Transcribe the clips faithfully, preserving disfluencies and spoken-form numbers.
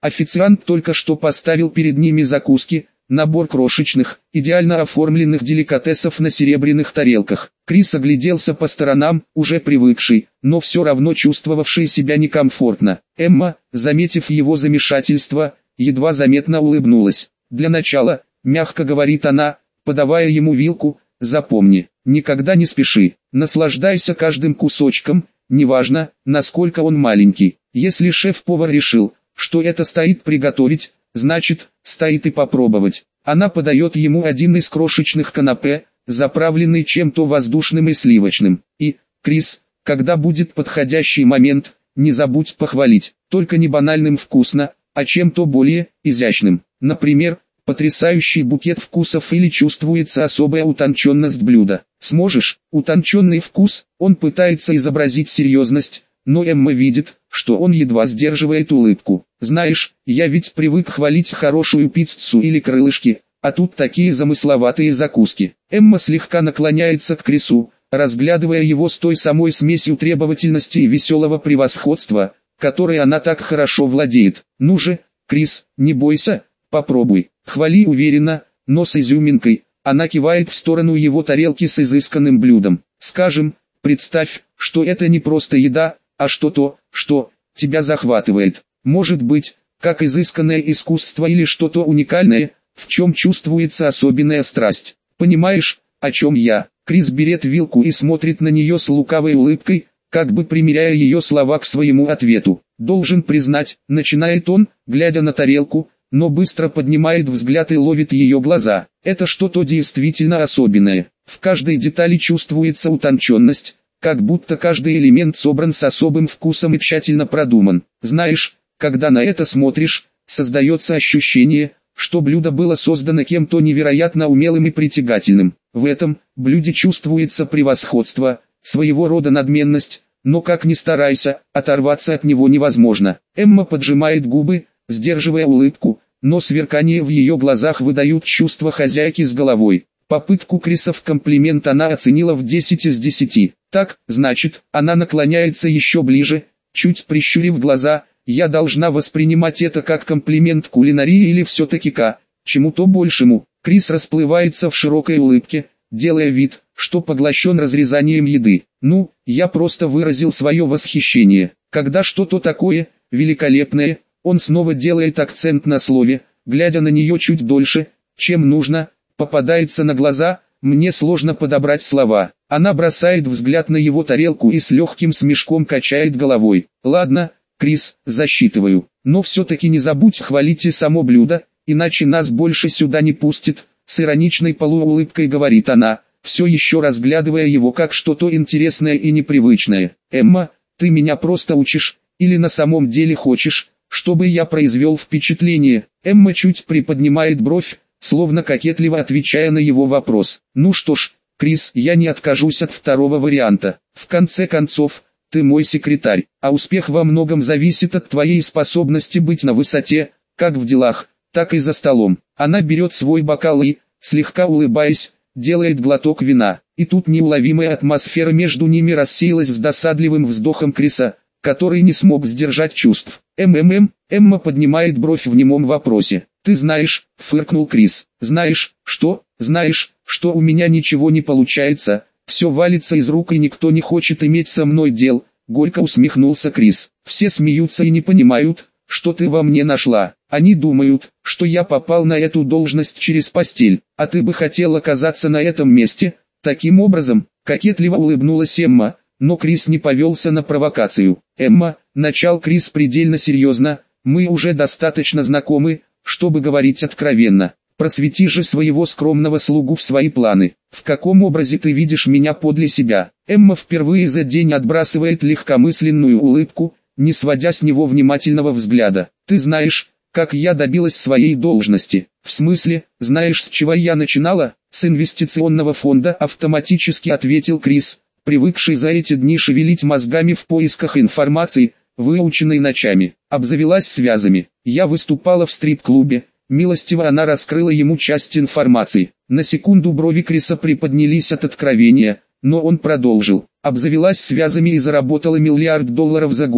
Официант только что поставил перед ними закуски, набор крошечных, идеально оформленных деликатесов на серебряных тарелках. Крис огляделся по сторонам, уже привыкший, но все равно чувствовавший себя некомфортно. Эмма, заметив его замешательство, едва заметно улыбнулась. «Для начала», — мягко говорит она, подавая ему вилку, — «запомни, никогда не спеши, наслаждайся каждым кусочком, неважно, насколько он маленький. Если шеф-повар решил, что это стоит приготовить, значит, стоит и попробовать». Она подает ему один из крошечных канапе, заправленный чем-то воздушным и сливочным. «И, Крис, когда будет подходящий момент, не забудь похвалить, только не банальным вкусно, а чем-то более изящным. Например, потрясающий букет вкусов или чувствуется особая утонченность блюда. Сможешь?» Утонченный вкус, он пытается изобразить серьезность, но Эмма видит, что он едва сдерживает улыбку. «Знаешь, я ведь привык хвалить хорошую пиццу или крылышки, а тут такие замысловатые закуски». Эмма слегка наклоняется к Крису, разглядывая его с той самой смесью требовательности и веселого превосходства, которой она так хорошо владеет. «Ну же, Крис, не бойся, попробуй, хвали уверенно, но с изюминкой». Она кивает в сторону его тарелки с изысканным блюдом. «Скажем, представь, что это не просто еда, а что-то, что тебя захватывает. Может быть, как изысканное искусство или что-то уникальное, в чем чувствуется особенная страсть. Понимаешь, о чем я?» Крис берет вилку и смотрит на нее с лукавой улыбкой, как бы примеряя ее слова к своему ответу. «Должен признать», — начинает он, глядя на тарелку, но быстро поднимает взгляд и ловит ее глаза. «Это что-то действительно особенное. В каждой детали чувствуется утонченность, как будто каждый элемент собран с особым вкусом и тщательно продуман. Знаешь, когда на это смотришь, создается ощущение, что блюдо было создано кем-то невероятно умелым и притягательным. В этом блюде чувствуется превосходство, своего рода надменность, но как ни старайся, оторваться от него невозможно». Эмма поджимает губы, сдерживая улыбку, но сверкание в ее глазах выдают чувство хозяйки с головой. Попытку Криса в комплимент она оценила в десять из десяти. «Так, значит», она наклоняется еще ближе, чуть прищурив глаза, «я должна воспринимать это как комплимент кулинарии или все-таки к чему-то большему?» Крис расплывается в широкой улыбке, делая вид, что поглощен разрезанием еды. «Ну, я просто выразил свое восхищение. Когда что-то такое великолепное», он снова делает акцент на слове, глядя на нее чуть дольше, чем нужно, попадается на глаза, мне сложно подобрать слова. Она бросает взгляд на его тарелку и с легким смешком качает головой. «Ладно, Крис, засчитываю, но все-таки не забудь хвалить и само блюдо, иначе нас больше сюда не пустит», с ироничной полуулыбкой говорит она, все еще разглядывая его как что-то интересное и непривычное. «Эмма, ты меня просто учишь, или на самом деле хочешь, чтобы я произвел впечатление?» Эмма чуть приподнимает бровь, словно кокетливо отвечая на его вопрос. «Ну что ж, Крис, я не откажусь от второго варианта. В конце концов, ты мой секретарь, а успех во многом зависит от твоей способности быть на высоте, как в делах, так и за столом». Она берет свой бокал и, слегка улыбаясь, делает глоток вина. И тут неуловимая атмосфера между ними рассеялась с досадливым вздохом Криса, который не смог сдержать чувств. «МММ», Эмма поднимает бровь в немом вопросе. «Ты знаешь», фыркнул Крис. «Знаешь, что? Знаешь, что у меня ничего не получается, все валится из рук и никто не хочет иметь со мной дел», горько усмехнулся Крис. «Все смеются и не понимают, что ты во мне нашла. Они думают, что я попал на эту должность через постель, а ты бы хотел оказаться на этом месте, таким образом», кокетливо улыбнулась Эмма, но Крис не повелся на провокацию. «Эмма», начал Крис предельно серьезно, «мы уже достаточно знакомы, чтобы говорить откровенно. Просвети же своего скромного слугу в свои планы. В каком образе ты видишь меня подле себя?» Эмма впервые за день отбрасывает легкомысленную улыбку, не сводя с него внимательного взгляда. «Ты знаешь, как я добилась своей должности?» «В смысле, знаешь, с чего я начинала?» «С инвестиционного фонда», автоматически ответил Крис, привыкший за эти дни шевелить мозгами в поисках информации, выученной ночами. Обзавелась связями. «Я выступала в стрип-клубе». Милостиво она раскрыла ему часть информации. На секунду брови Криса приподнялись от откровения, но он продолжил. «Обзавелась связями и заработала миллиард долларов за год,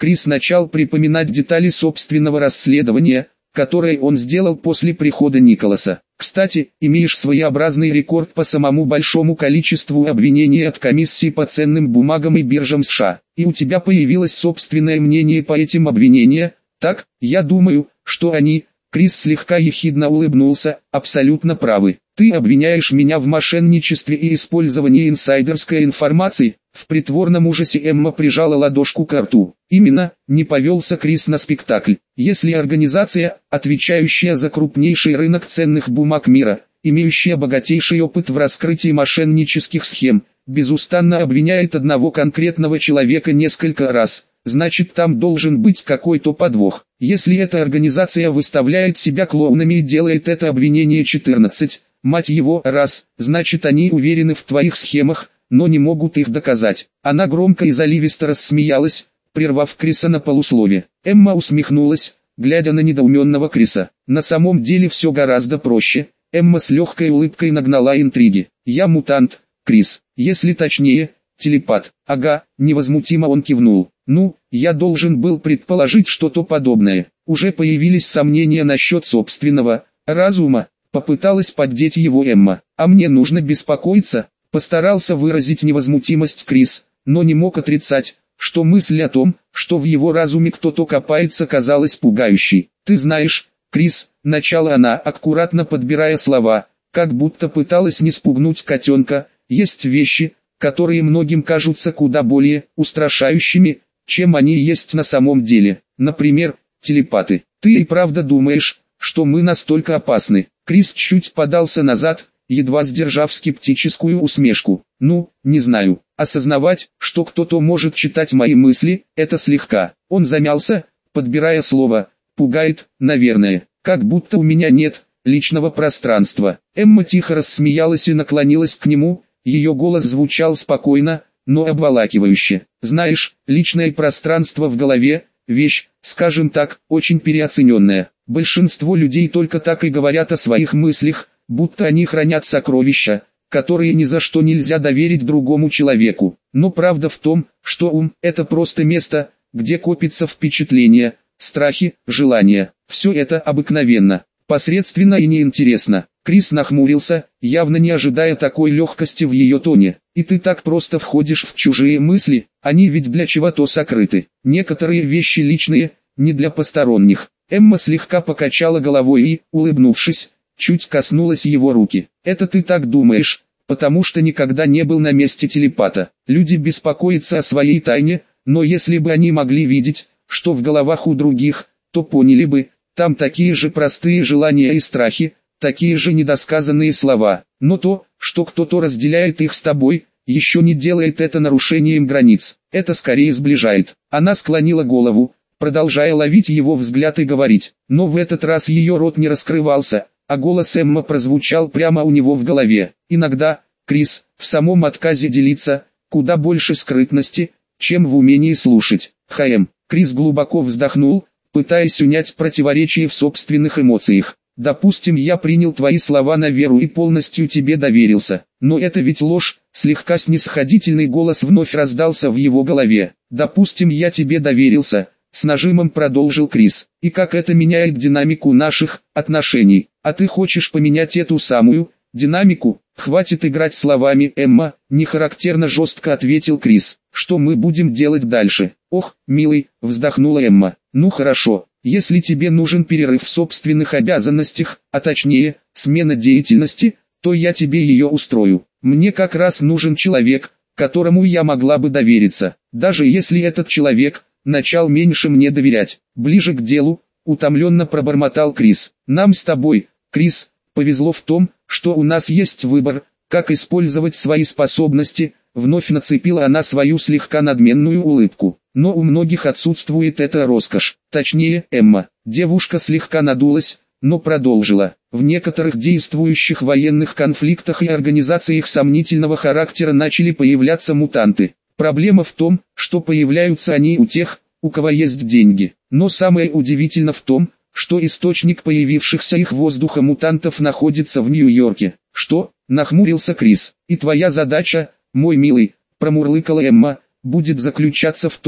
Крис начал припоминать детали собственного расследования, которое он сделал после прихода Николаса. Кстати, имеешь своеобразный рекорд по самому большому количеству обвинений от комиссии по ценным бумагам и биржам США. И у тебя появилось собственное мнение по этим обвинениям, так? Я думаю, что они... Крис слегка ехидно улыбнулся, абсолютно правы. Ты обвиняешь меня в мошенничестве и использовании инсайдерской информации? В притворном ужасе Эмма прижала ладошку к рту. Именно, не повелся Крис на спектакль. Если организация, отвечающая за крупнейший рынок ценных бумаг мира, имеющая богатейший опыт в раскрытии мошеннических схем, безустанно обвиняет одного конкретного человека несколько раз, значит там должен быть какой-то подвох. Если эта организация выставляет себя клоунами и делает это обвинение четырнадцать, мать его, раз, значит они уверены в твоих схемах, но не могут их доказать. Она громко и заливисто рассмеялась, прервав Криса на полуслове. Эмма усмехнулась, глядя на недоуменного Криса. На самом деле все гораздо проще. Эмма с легкой улыбкой нагнала интриги. Я мутант, Крис, если точнее, телепат. Ага, невозмутимо он кивнул. Ну, я должен был предположить что-то подобное. Уже появились сомнения насчет собственного разума. Попыталась поддеть его Эмма. А мне нужно беспокоиться? Постарался выразить невозмутимость Крис, но не мог отрицать, что мысль о том, что в его разуме кто-то копается, казалась пугающей. Ты знаешь, Крис, начала она, аккуратно подбирая слова, как будто пыталась не спугнуть котенка, есть вещи, которые многим кажутся куда более устрашающими, чем они есть на самом деле. Например, телепаты. Ты и правда думаешь, что мы настолько опасны? Крис чуть подался назад, едва сдержав скептическую усмешку. Ну, не знаю. Осознавать, что кто-то может читать мои мысли, это слегка. Он замялся, подбирая слово. Пугает, наверное. Как будто у меня нет личного пространства. Эмма тихо рассмеялась и наклонилась к нему. Ее голос звучал спокойно, но обволакивающе. Знаешь, личное пространство в голове – вещь, скажем так, очень переоцененная. Большинство людей только так и говорят о своих мыслях, будто они хранят сокровища, которые ни за что нельзя доверить другому человеку. Но правда в том, что ум – это просто место, где копятся впечатления, страхи, желания. Все это обыкновенно, посредственно и неинтересно. Крис нахмурился, явно не ожидая такой легкости в ее тоне. И ты так просто входишь в чужие мысли, они ведь для чего-то сокрыты. Некоторые вещи личные, не для посторонних. Эмма слегка покачала головой и, улыбнувшись, чуть коснулась его руки. Это ты так думаешь, потому что никогда не был на месте телепата. Люди беспокоятся о своей тайне, но если бы они могли видеть, что в головах у других, то поняли бы, там такие же простые желания и страхи, такие же недосказанные слова. Но то, что кто-то разделяет их с тобой, еще не делает это нарушением границ. Это скорее сближает. Она склонила голову, продолжая ловить его взгляд и говорить. Но в этот раз ее рот не раскрывался, а голос Эмма прозвучал прямо у него в голове. Иногда, Крис, в самом отказе делиться, куда больше скрытности, чем в умении слушать. Хэм. Крис глубоко вздохнул, пытаясь унять противоречие в собственных эмоциях. Допустим, я принял твои слова на веру и полностью тебе доверился. Но это ведь ложь, слегка снисходительный голос вновь раздался в его голове. Допустим, я тебе доверился, с нажимом продолжил Крис. И как это меняет динамику наших отношений? А ты хочешь поменять эту самую динамику? Хватит играть словами, Эмма, нехарактерно жестко ответил Крис. Что мы будем делать дальше? Ох, милый, вздохнула Эмма. Ну хорошо. Если тебе нужен перерыв в собственных обязанностях, а точнее, смена деятельности, то я тебе ее устрою. Мне как раз нужен человек, которому я могла бы довериться, даже если этот человек начал меньше мне доверять. Ближе к делу, утомленно пробормотал Крис. Нам с тобой, Крис, повезло в том, что у нас есть выбор, как использовать свои способности. Вновь нацепила она свою слегка надменную улыбку. Но у многих отсутствует эта роскошь. Точнее, Эмма. Девушка слегка надулась, но продолжила. В некоторых действующих военных конфликтах и организациях сомнительного характера начали появляться мутанты. Проблема в том, что появляются они у тех, у кого есть деньги. Но самое удивительное в том, что источник появившихся их воздуха мутантов находится в Нью-Йорке. Что? Нахмурился Крис. И твоя задача, мой милый, промурлыкала Эмма, будет заключаться в том,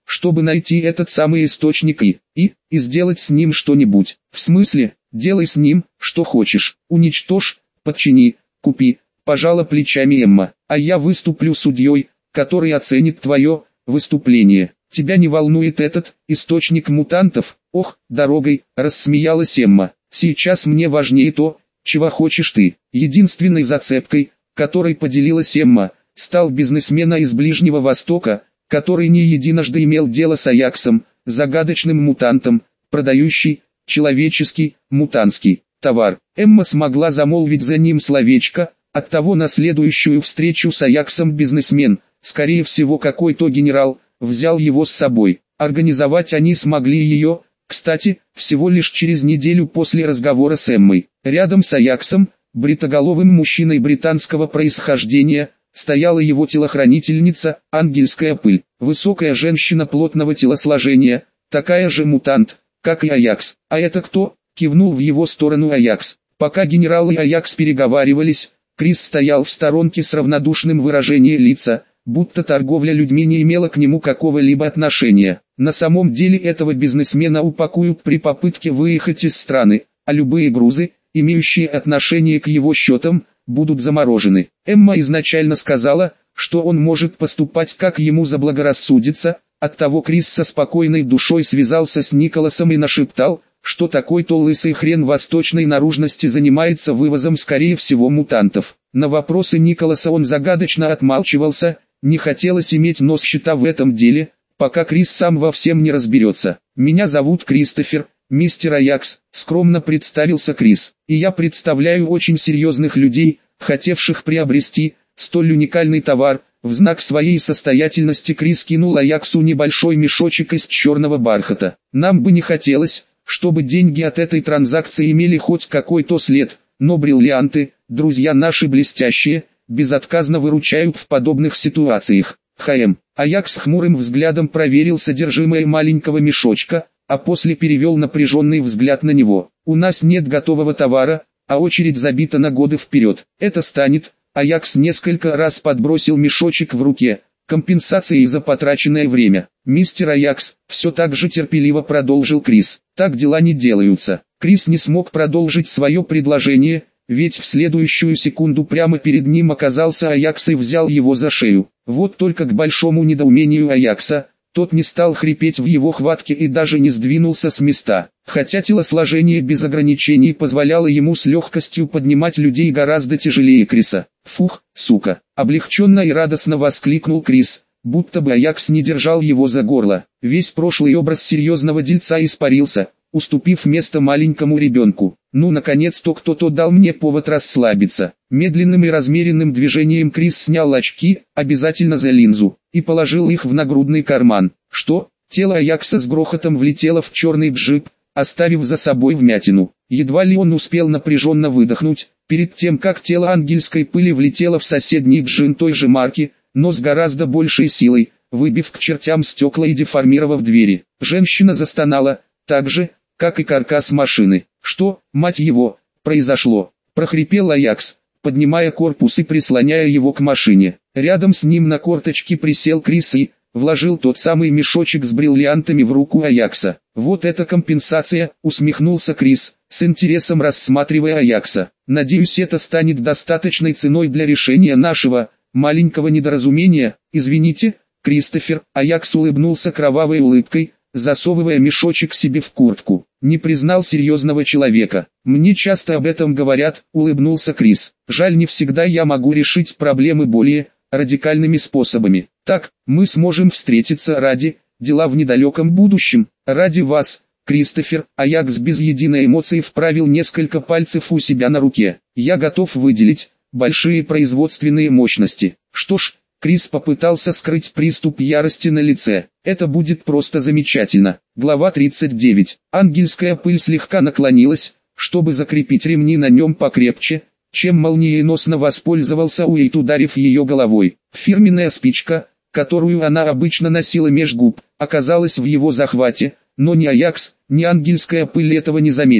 чтобы найти этот самый источник и, и, и сделать с ним что-нибудь. В смысле, делай с ним, что хочешь, уничтожь, подчини, купи, пожала плечами Эмма, а я выступлю судьей, который оценит твое выступление. Тебя не волнует этот источник мутантов? Ох, дорогой, рассмеялась Эмма. Сейчас мне важнее то, чего хочешь ты. Единственной зацепкой, которой поделилась Эмма, стал бизнесмен из Ближнего Востока, который не единожды имел дело с Аяксом, загадочным мутантом, продающий человеческий, мутантский товар. Эмма смогла замолвить за ним словечко, оттого на следующую встречу с Аяксом бизнесмен, скорее всего какой-то генерал, взял его с собой. Организовать они смогли ее, кстати, всего лишь через неделю после разговора с Эммой. Рядом с Аяксом, бритоголовым мужчиной британского происхождения, стояла его телохранительница, ангельская пыль. Высокая женщина плотного телосложения, такая же мутант, как и Аякс. «А это кто?» — кивнул в его сторону Аякс. Пока генерал и Аякс переговаривались, Крис стоял в сторонке с равнодушным выражением лица, будто торговля людьми не имела к нему какого-либо отношения. На самом деле этого бизнесмена упакуют при попытке выехать из страны, а любые грузы, имеющие отношение к его счетам, будут заморожены. Эмма изначально сказала, что он может поступать как ему заблагорассудится, оттого Крис со спокойной душой связался с Николасом и нашептал, что такой-то лысый хрен восточной наружности занимается вывозом скорее всего мутантов. На вопросы Николаса он загадочно отмалчивался, не хотелось иметь нос счета в этом деле, пока Крис сам во всем не разберется. «Меня зовут Кристофер, мистер Аякс», — скромно представился Крис, — «и я представляю очень серьезных людей, хотевших приобрести столь уникальный товар». В знак своей состоятельности Крис кинул Аяксу небольшой мешочек из черного бархата. «Нам бы не хотелось, чтобы деньги от этой транзакции имели хоть какой-то след, но бриллианты, друзья наши блестящие, безотказно выручают в подобных ситуациях». ХМ. Аякс хмурым взглядом проверил содержимое маленького мешочка, а после перевел напряженный взгляд на него. «У нас нет готового товара, а очередь забита на годы вперед. Это станет...» Аякс несколько раз подбросил мешочек в руке, компенсацией за потраченное время. «Мистер Аякс», все так же терпеливо продолжил Крис, — «так дела не делаются». Крис не смог продолжить свое предложение, ведь в следующую секунду прямо перед ним оказался Аякс и взял его за шею. Вот только к большому недоумению Аякса, тот не стал хрипеть в его хватке и даже не сдвинулся с места. Хотя телосложение без ограничений позволяло ему с легкостью поднимать людей гораздо тяжелее Криса. «Фух, сука!» — облегченно и радостно воскликнул Крис, будто бы Аякс не держал его за горло. Весь прошлый образ серьезного дельца испарился, уступив место маленькому ребенку. «Ну, наконец-то кто-то дал мне повод расслабиться». Медленным и размеренным движением Крис снял очки, обязательно за линзу, и положил их в нагрудный карман. Что? Тело Аякса с грохотом влетело в черный джип, оставив за собой вмятину. Едва ли он успел напряженно выдохнуть, перед тем как тело ангельской пыли влетело в соседний джин той же марки, но с гораздо большей силой, выбив к чертям стекла и деформировав двери. Женщина застонала, так же, как и каркас машины. «Что, мать его, произошло?» – прохрипел Аякс, поднимая корпус и прислоняя его к машине. Рядом с ним на корточки присел Крис и вложил тот самый мешочек с бриллиантами в руку Аякса. «Вот это компенсация», — усмехнулся Крис, с интересом рассматривая Аякса. «Надеюсь, это станет достаточной ценой для решения нашего маленького недоразумения. Извините, Кристофер». Аякс улыбнулся кровавой улыбкой, засовывая мешочек себе в куртку. «Не признал серьезного человека. Мне часто об этом говорят», — улыбнулся Крис. «Жаль, не всегда я могу решить проблемы более радикальными способами. Так, мы сможем встретиться ради дела в недалеком будущем, ради вас, Кристофер». Аякс без единой эмоции вправил несколько пальцев у себя на руке. «Я готов выделить большие производственные мощности». «Что ж», Крис попытался скрыть приступ ярости на лице. «Это будет просто замечательно». Глава тридцать девять. Ангельская пыль слегка наклонилась, чтобы закрепить ремни на нем покрепче, чем молниеносно воспользовался Уэйт, ударив ее головой. Фирменная спичка, которую она обычно носила меж губ, оказалась в его захвате, но ни Аякс, ни ангельская пыль этого не заметили.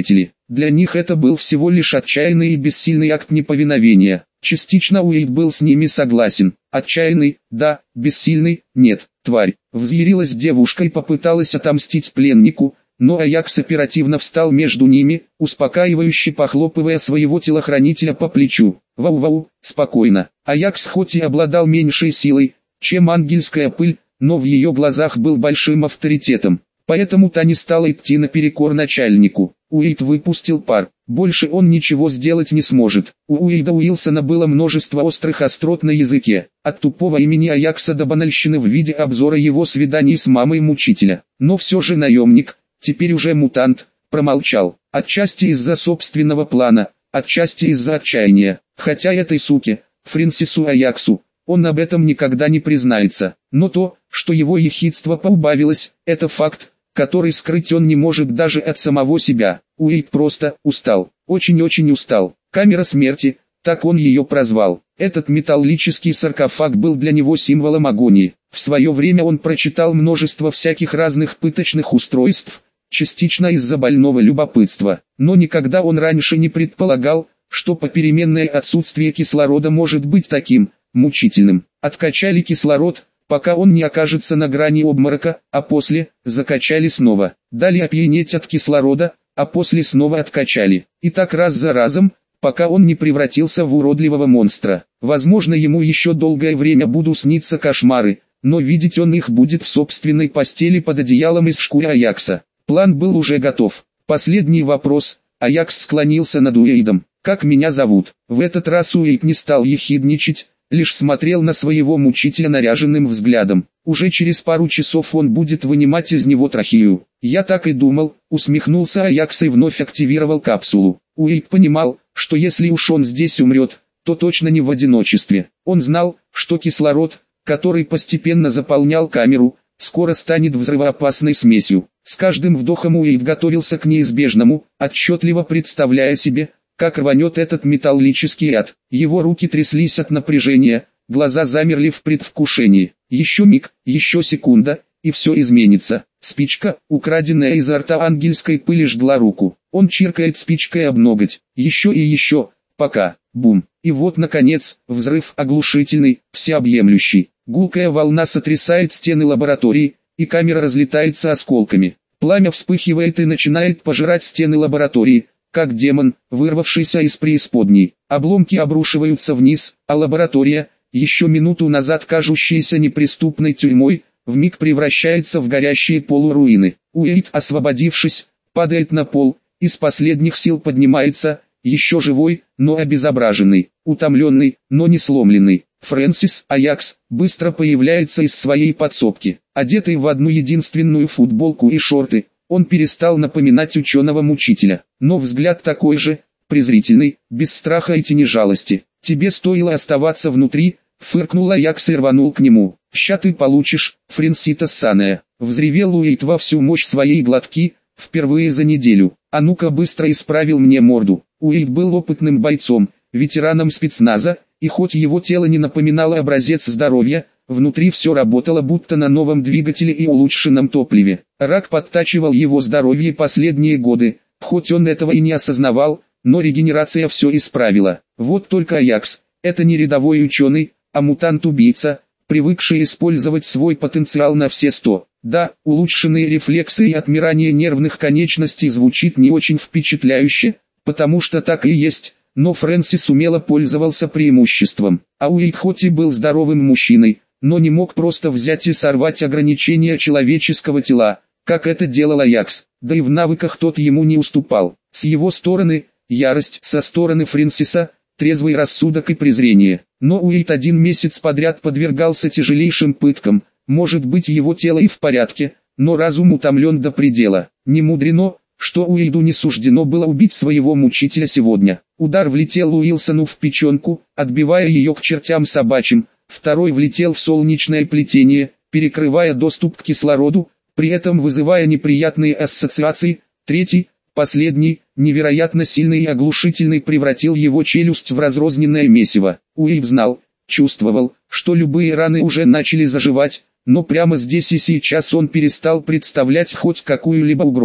Для них это был всего лишь отчаянный и бессильный акт неповиновения. Частично Уэйд был с ними согласен. Отчаянный, да, бессильный, нет, тварь. Взъярилась девушка и попыталась отомстить пленнику, но Аякс оперативно встал между ними, успокаивающе похлопывая своего телохранителя по плечу. Вау-вау, спокойно. Аякс хоть и обладал меньшей силой, чем ангельская пыль, но в ее глазах был большим авторитетом. Поэтому та не стала идти наперекор начальнику. Уэйд выпустил пар. Больше он ничего сделать не сможет. У Уэйда Уилсона было множество острых острот на языке. От тупого имени Аякса до банальщины в виде обзора его свиданий с мамой мучителя. Но все же наемник, теперь уже мутант, промолчал. Отчасти из-за собственного плана, отчасти из-за отчаяния. Хотя этой суке, Фрэнсису Аяксу, он об этом никогда не признается. Но то, что его ехидство поубавилось, это факт, который скрыть он не может даже от самого себя. Уэйд просто устал, очень-очень устал. Камера смерти, так он ее прозвал. Этот металлический саркофаг был для него символом агонии. В свое время он прочитал множество всяких разных пыточных устройств, частично из-за больного любопытства. Но никогда он раньше не предполагал, что попеременное отсутствие кислорода может быть таким мучительным. Откачали кислород, пока он не окажется на грани обморока, а после закачали снова. Дали опьянеть от кислорода, а после снова откачали. И так раз за разом, пока он не превратился в уродливого монстра. Возможно, ему еще долгое время будут сниться кошмары, но видеть он их будет в собственной постели под одеялом из шкуры Аякса. План был уже готов. Последний вопрос. Аякс склонился над Уэйдом. «Как меня зовут?» В этот раз Уэйд не стал ехидничать, лишь смотрел на своего мучителя наряженным взглядом. Уже через пару часов он будет вынимать из него трахею. «Я так и думал», усмехнулся Аякс и вновь активировал капсулу. Уэйд понимал, что если уж он здесь умрет, то точно не в одиночестве. Он знал, что кислород, который постепенно заполнял камеру, скоро станет взрывоопасной смесью. С каждым вдохом Уэйд готовился к неизбежному, отчетливо представляя себе, как рванет этот металлический ад. Его руки тряслись от напряжения, глаза замерли в предвкушении. Еще миг, еще секунда, и все изменится. Спичка, украденная изо рта ангельской пыли, жгла руку. Он чиркает спичкой об ноготь. Еще и еще, пока. Бум. И вот наконец, взрыв оглушительный, всеобъемлющий. Гулкая волна сотрясает стены лаборатории, и камера разлетается осколками. Пламя вспыхивает и начинает пожирать стены лаборатории, как демон, вырвавшийся из преисподней. Обломки обрушиваются вниз, а лаборатория, еще минуту назад кажущаяся неприступной тюрьмой, вмиг превращается в горящие полуруины. Уэйд, освободившись, падает на пол, из последних сил поднимается, еще живой, но обезображенный, утомленный, но не сломленный. Фрэнсис Аякс быстро появляется из своей подсобки, одетый в одну единственную футболку и шорты. Он перестал напоминать ученого-мучителя, но взгляд такой же, презрительный, без страха и тени жалости. «Тебе стоило оставаться внутри», — фыркнул Аякс и рванул к нему. «Ща ты получишь, Фрэнситас Саная», — взревел Уэйд во всю мощь своей глотки, впервые за неделю. «А ну-ка быстро исправил мне морду». Уэйд был опытным бойцом, ветераном спецназа, и хоть его тело не напоминало образец здоровья, внутри все работало будто на новом двигателе и улучшенном топливе. Рак подтачивал его здоровье последние годы, хоть он этого и не осознавал, но регенерация все исправила. Вот только Аякс, это не рядовой ученый, а мутант-убийца, привыкший использовать свой потенциал на все сто. Да, улучшенные рефлексы и отмирание нервных конечностей звучит не очень впечатляюще, потому что так и есть. Но Фрэнсис умело пользовался преимуществом. А Уэйд хоть и был здоровым мужчиной, но не мог просто взять и сорвать ограничения человеческого тела, как это делал Аякс, да и в навыках тот ему не уступал. С его стороны, ярость, со стороны Фрэнсиса, трезвый рассудок и презрение. Но Уэйд один месяц подряд подвергался тяжелейшим пыткам, может быть его тело и в порядке, но разум утомлен до предела. Не мудрено, что Уэйду не суждено было убить своего мучителя сегодня. Удар влетел Уилсону в печенку, отбивая ее к чертям собачьим, второй влетел в солнечное плетение, перекрывая доступ к кислороду, при этом вызывая неприятные ассоциации, третий, последний, невероятно сильный и оглушительный, превратил его челюсть в разрозненное месиво. Уэйд знал, чувствовал, что любые раны уже начали заживать, но прямо здесь и сейчас он перестал представлять хоть какую-либо угрозу.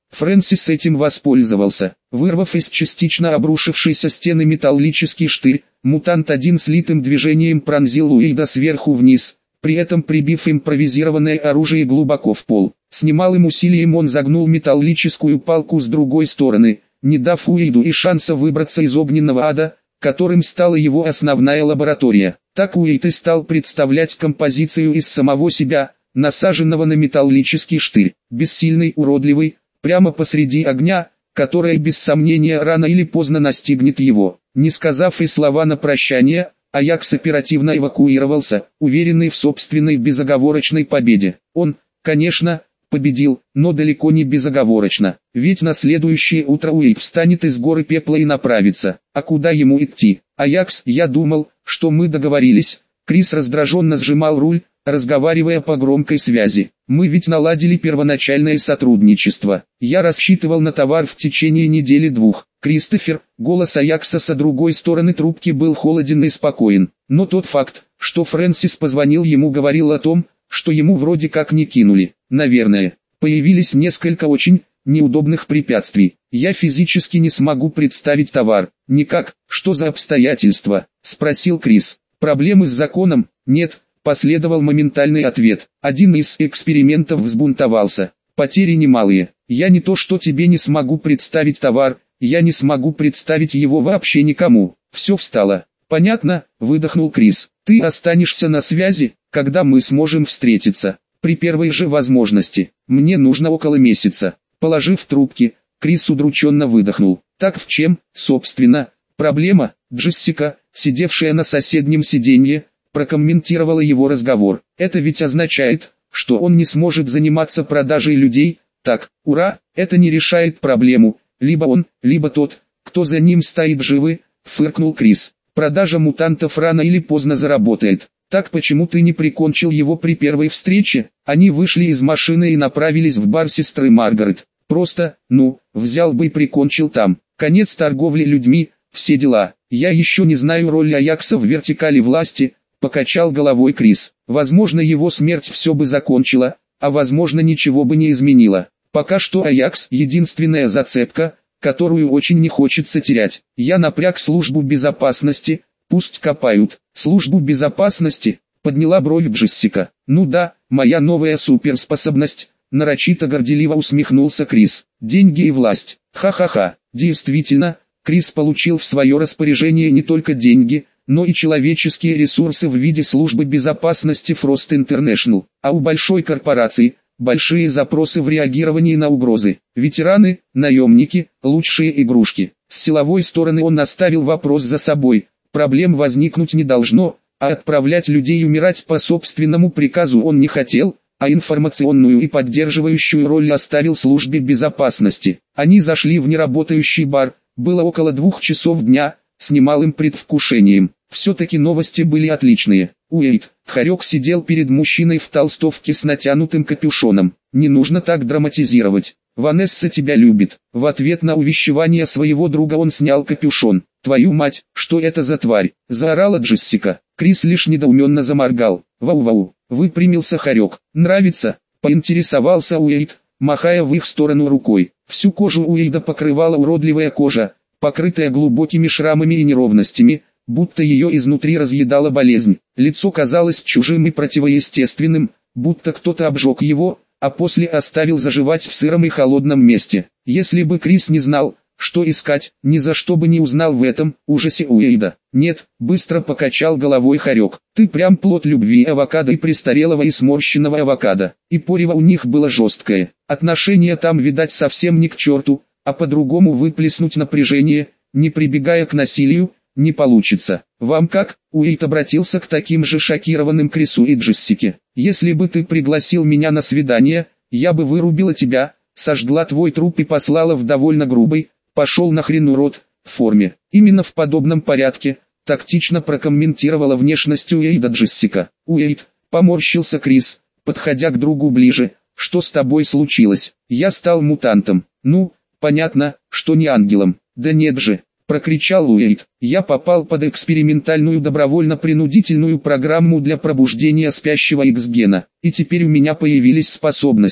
Фрэнсис этим воспользовался. Вырвав из частично обрушившейся стены металлический штырь, мутант один слитым движением пронзил Уэйда сверху вниз, при этом прибив импровизированное оружие глубоко в пол. С немалым усилием он загнул металлическую палку с другой стороны, не дав Уэйду и шанса выбраться из огненного ада, которым стала его основная лаборатория. Так Уэйд и стал представлять композицию из самого себя, насаженного на металлический штырь, бессильный, уродливый, прямо посреди огня, которое без сомнения рано или поздно настигнет его. Не сказав и слова на прощание, Аякс оперативно эвакуировался, уверенный в собственной безоговорочной победе. Он, конечно, победил, но далеко не безоговорочно, ведь на следующее утро Уэйд встанет из горы пепла и направится. А куда ему идти? Аякс, я думал, что мы договорились. Крис раздраженно сжимал руль, разговаривая по громкой связи. Мы ведь наладили первоначальное сотрудничество. Я рассчитывал на товар в течение недели-двух. Кристофер, голос Аякса со другой стороны трубки был холоден и спокоен. Но тот факт, что Фрэнсис позвонил ему, говорил о том, что ему вроде как не кинули. Наверное, появились несколько очень неудобных препятствий. Я физически не смогу представить товар. Никак. Что за обстоятельства? Спросил Крис. Проблемы с законом? Нет. Последовал моментальный ответ. Один из экспериментов взбунтовался. Потери немалые. Я не то что тебе не смогу представить товар, я не смогу представить его вообще никому. Все встало. Понятно, выдохнул Крис. Ты останешься на связи, когда мы сможем встретиться. При первой же возможности. Мне нужно около месяца. Положив трубки, Крис удрученно выдохнул. Так в чем, собственно, проблема? Джессика, сидевшая на соседнем сиденье, прокомментировала его разговор. Это ведь означает, что он не сможет заниматься продажей людей. Так, ура, это не решает проблему. Либо он, либо тот, кто за ним стоит, живы, фыркнул Крис. Продажа мутантов рано или поздно заработает. Так почему ты не прикончил его при первой встрече? Они вышли из машины и направились в бар сестры Маргарет. Просто, ну, взял бы и прикончил там. Конец торговли людьми, все дела. Я еще не знаю роли Аякса в вертикали власти, покачал головой Крис. Возможно, его смерть все бы закончила, а возможно, ничего бы не изменила. Пока что Аякс — единственная зацепка, которую очень не хочется терять. Я напряг службу безопасности, пусть копают. Службу безопасности? Подняла бровь Джессика. Ну да, моя новая суперспособность. Нарочито горделиво усмехнулся Крис. Деньги и власть. Ха-ха-ха. Действительно, Крис получил в свое распоряжение не только деньги, но и человеческие ресурсы в виде службы безопасности Frost International. А у большой корпорации большие запросы в реагировании на угрозы. Ветераны, наемники, лучшие игрушки. С силовой стороны он оставил вопрос за собой. Проблем возникнуть не должно, а отправлять людей умирать по собственному приказу он не хотел, а информационную и поддерживающую роль оставил службе безопасности. Они зашли в неработающий бар, было около двух часов дня, с немалым предвкушением. Все-таки новости были отличные. Уэйд, хорек, сидел перед мужчиной в толстовке с натянутым капюшоном. Не нужно так драматизировать. Ванесса тебя любит. В ответ на увещевание своего друга он снял капюшон. Твою мать, что это за тварь? Заорала Джессика. Крис лишь недоуменно заморгал. Вау-вау, выпрямился хорек. Нравится? Поинтересовался Уэйд, махая в их сторону рукой. Всю кожу Уэйда покрывала уродливая кожа, покрытая глубокими шрамами и неровностями, будто ее изнутри разъедала болезнь. Лицо казалось чужим и противоестественным, будто кто-то обжег его, а после оставил заживать в сыром и холодном месте. Если бы Крис не знал, что искать, ни за что бы не узнал в этом ужасе Уэйда. Нет, быстро покачал головой хорек. Ты прям плод любви авокадо и престарелого и сморщенного авокадо. И порево у них было жесткое. Отношения там, видать, совсем не к черту, а по-другому выплеснуть напряжение, не прибегая к насилию, не получится. Вам как? Уэйд обратился к таким же шокированным Крису и Джессике. Если бы ты пригласил меня на свидание, я бы вырубила тебя, сожгла твой труп и послала в довольно грубой, пошел нахрен урод, форме. Именно в подобном порядке, тактично прокомментировала внешность Уэйда Джессика. Уэйд, поморщился Крис, подходя к другу ближе. Что с тобой случилось? Я стал мутантом. Ну, понятно, что не ангелом. Да нет же, прокричал Уэйд. Я попал под экспериментальную добровольно-принудительную программу для пробуждения спящего Икс-гена. И теперь у меня появились способности.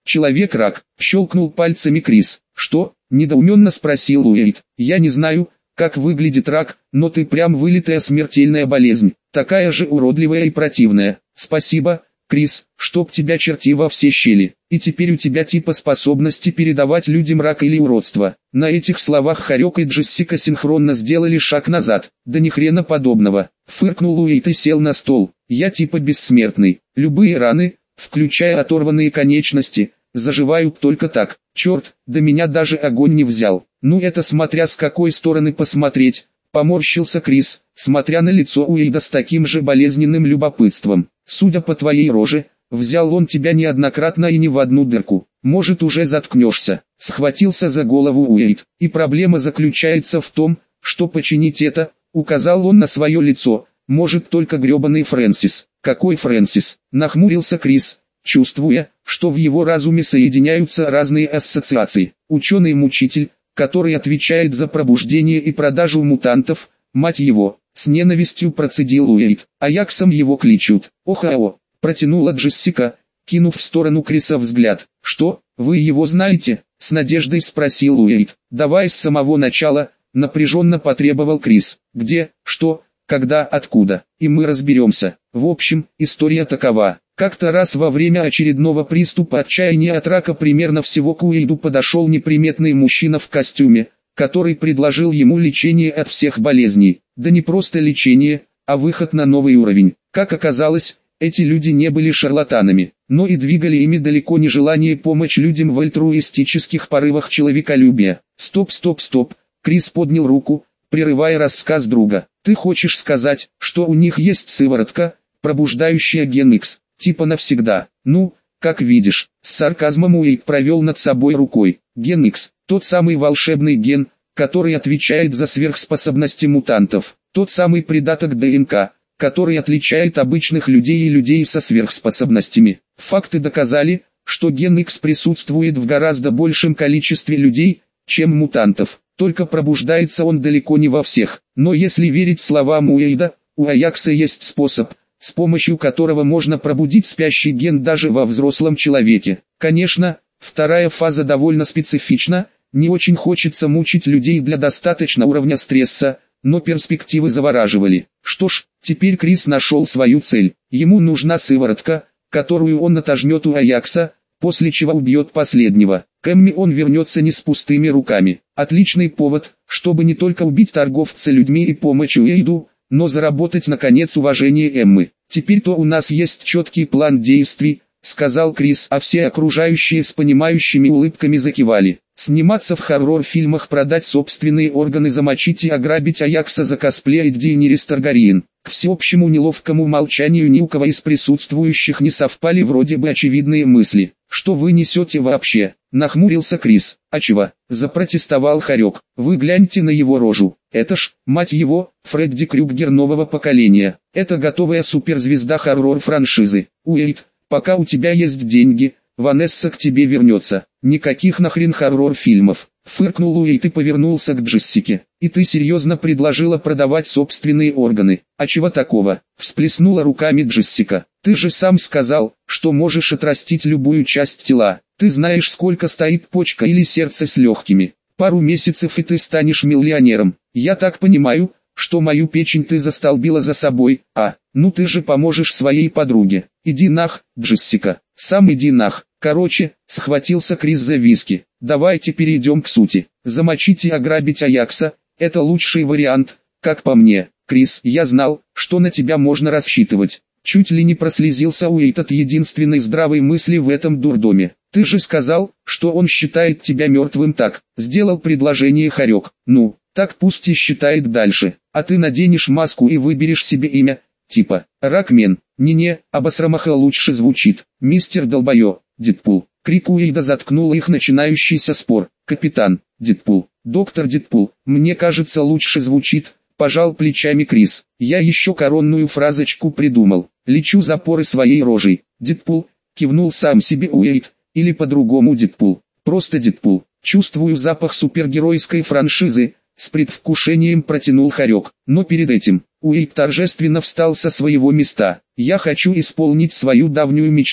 Человек-рак, щелкнул пальцами Крис. Что? Недоуменно спросил Уэйд. Я не знаю, как выглядит рак, но ты прям вылитая смертельная болезнь, такая же уродливая и противная. Спасибо, Крис, чтоб тебя черти во все щели. И теперь у тебя типа способности передавать людям рак или уродство. На этих словах Хорек и Джессика синхронно сделали шаг назад. Да ни хрена подобного. Фыркнул Уэйд и сел на стол. Я типа бессмертный. Любые раны, включая оторванные конечности, заживают только так. Черт, да меня даже огонь не взял. Ну это смотря с какой стороны посмотреть. Поморщился Крис, смотря на лицо Уэйда с таким же болезненным любопытством. Судя по твоей роже, взял он тебя неоднократно и не в одну дырку. Может уже заткнешься. Схватился за голову Уэйд. И проблема заключается в том, что починить это, указал он на свое лицо, может только гребаный Фрэнсис. Какой Фрэнсис? Нахмурился Крис, чувствуя, что в его разуме соединяются разные ассоциации. Ученый-мучитель, который отвечает за пробуждение и продажу мутантов, мать его, с ненавистью процедил Уэйд. Аяксом его кличут. Охао, протянула Джессика, кинув в сторону Криса взгляд. Что, вы его знаете? С надеждой спросил Уэйд. Давай с самого начала, напряженно потребовал Крис. Где, что, когда, откуда, и мы разберемся. В общем, история такова. Как-то раз во время очередного приступа отчаяния от рака примерно всего к Уэйду подошел неприметный мужчина в костюме, который предложил ему лечение от всех болезней. Да не просто лечение, а выход на новый уровень. Как оказалось, эти люди не были шарлатанами, но и двигали ими далеко не желание помочь людям в альтруистических порывах человеколюбия. Стоп, стоп, стоп, Крис поднял руку, прерывая рассказ друга. Ты хочешь сказать, что у них есть сыворотка, пробуждающая ген Икс? Типа навсегда. Ну, как видишь, с сарказмом Уэйд провел над собой рукой. Ген Икс, тот самый волшебный ген, который отвечает за сверхспособности мутантов. Тот самый придаток ДНК, который отличает обычных людей и людей со сверхспособностями. Факты доказали, что ген Икс присутствует в гораздо большем количестве людей, чем мутантов. Только пробуждается он далеко не во всех. Но если верить словам Уэйда, у Аякса есть способ, с помощью которого можно пробудить спящий ген даже во взрослом человеке. Конечно, вторая фаза довольно специфична, не очень хочется мучить людей для достаточного уровня стресса, но перспективы завораживали. Что ж, теперь Крис нашел свою цель. Ему нужна сыворотка, которую он отожмет у Аякса, после чего убьет последнего. К Эмми он вернется не с пустыми руками. Отличный повод, чтобы не только убить торговца людьми и помочь Уэйду, но заработать наконец уважение Эммы. Теперь-то у нас есть четкий план действий, сказал Крис, а все окружающие с понимающими улыбками закивали. Сниматься в хоррор-фильмах, продать собственные органы, замочить и ограбить Аякса за косплей Дейенерис Таргариен. К всеобщему неловкому молчанию ни у кого из присутствующих не совпали вроде бы очевидные мысли. Что вы несете вообще? Нахмурился Крис. А чего? Запротестовал Хорек. Вы гляньте на его рожу. Это ж, мать его, Фредди Крюгер нового поколения. Это готовая суперзвезда хоррор-франшизы. Уэйд, пока у тебя есть деньги, Ванесса к тебе вернется. Никаких нахрен хоррор-фильмов. Фыркнул Уэйд и повернулся к Джессике. И ты серьезно предложила продавать собственные органы? А чего такого? Всплеснула руками Джессика. Ты же сам сказал, что можешь отрастить любую часть тела. Ты знаешь, сколько стоит почка или сердце с легкими. Пару месяцев и ты станешь миллионером. Я так понимаю, что мою печень ты застолбила за собой. А, ну ты же поможешь своей подруге. Иди нах, Джессика. Сам иди нах. Короче, схватился Крис за виски. Давайте перейдем к сути. Замочить и ограбить Аякса – это лучший вариант, как по мне. Крис, я знал, что на тебя можно рассчитывать. Чуть ли не прослезился Уэйд от единственной здравой мысли в этом дурдоме. Ты же сказал, что он считает тебя мертвым, так. Сделал предложение Хорек. Ну, так пусть и считает дальше. А ты наденешь маску и выберешь себе имя, типа Ракмен. Не-не, обосрамаха лучше звучит. Мистер Долбоё, Дедпул. Крик Уэйда заткнул их начинающийся спор. Капитан, Дедпул, доктор Дедпул, мне кажется лучше звучит. Пожал плечами Крис. Я еще коронную фразочку придумал. Лечу за поры своей рожей. Дедпул, кивнул сам себе Уэйд. Или по-другому Дедпул. Просто Дедпул. Чувствую запах супергеройской франшизы. С предвкушением протянул Хорек. Но перед этим, Уэйд торжественно встал со своего места. Я хочу исполнить свою давнюю мечту.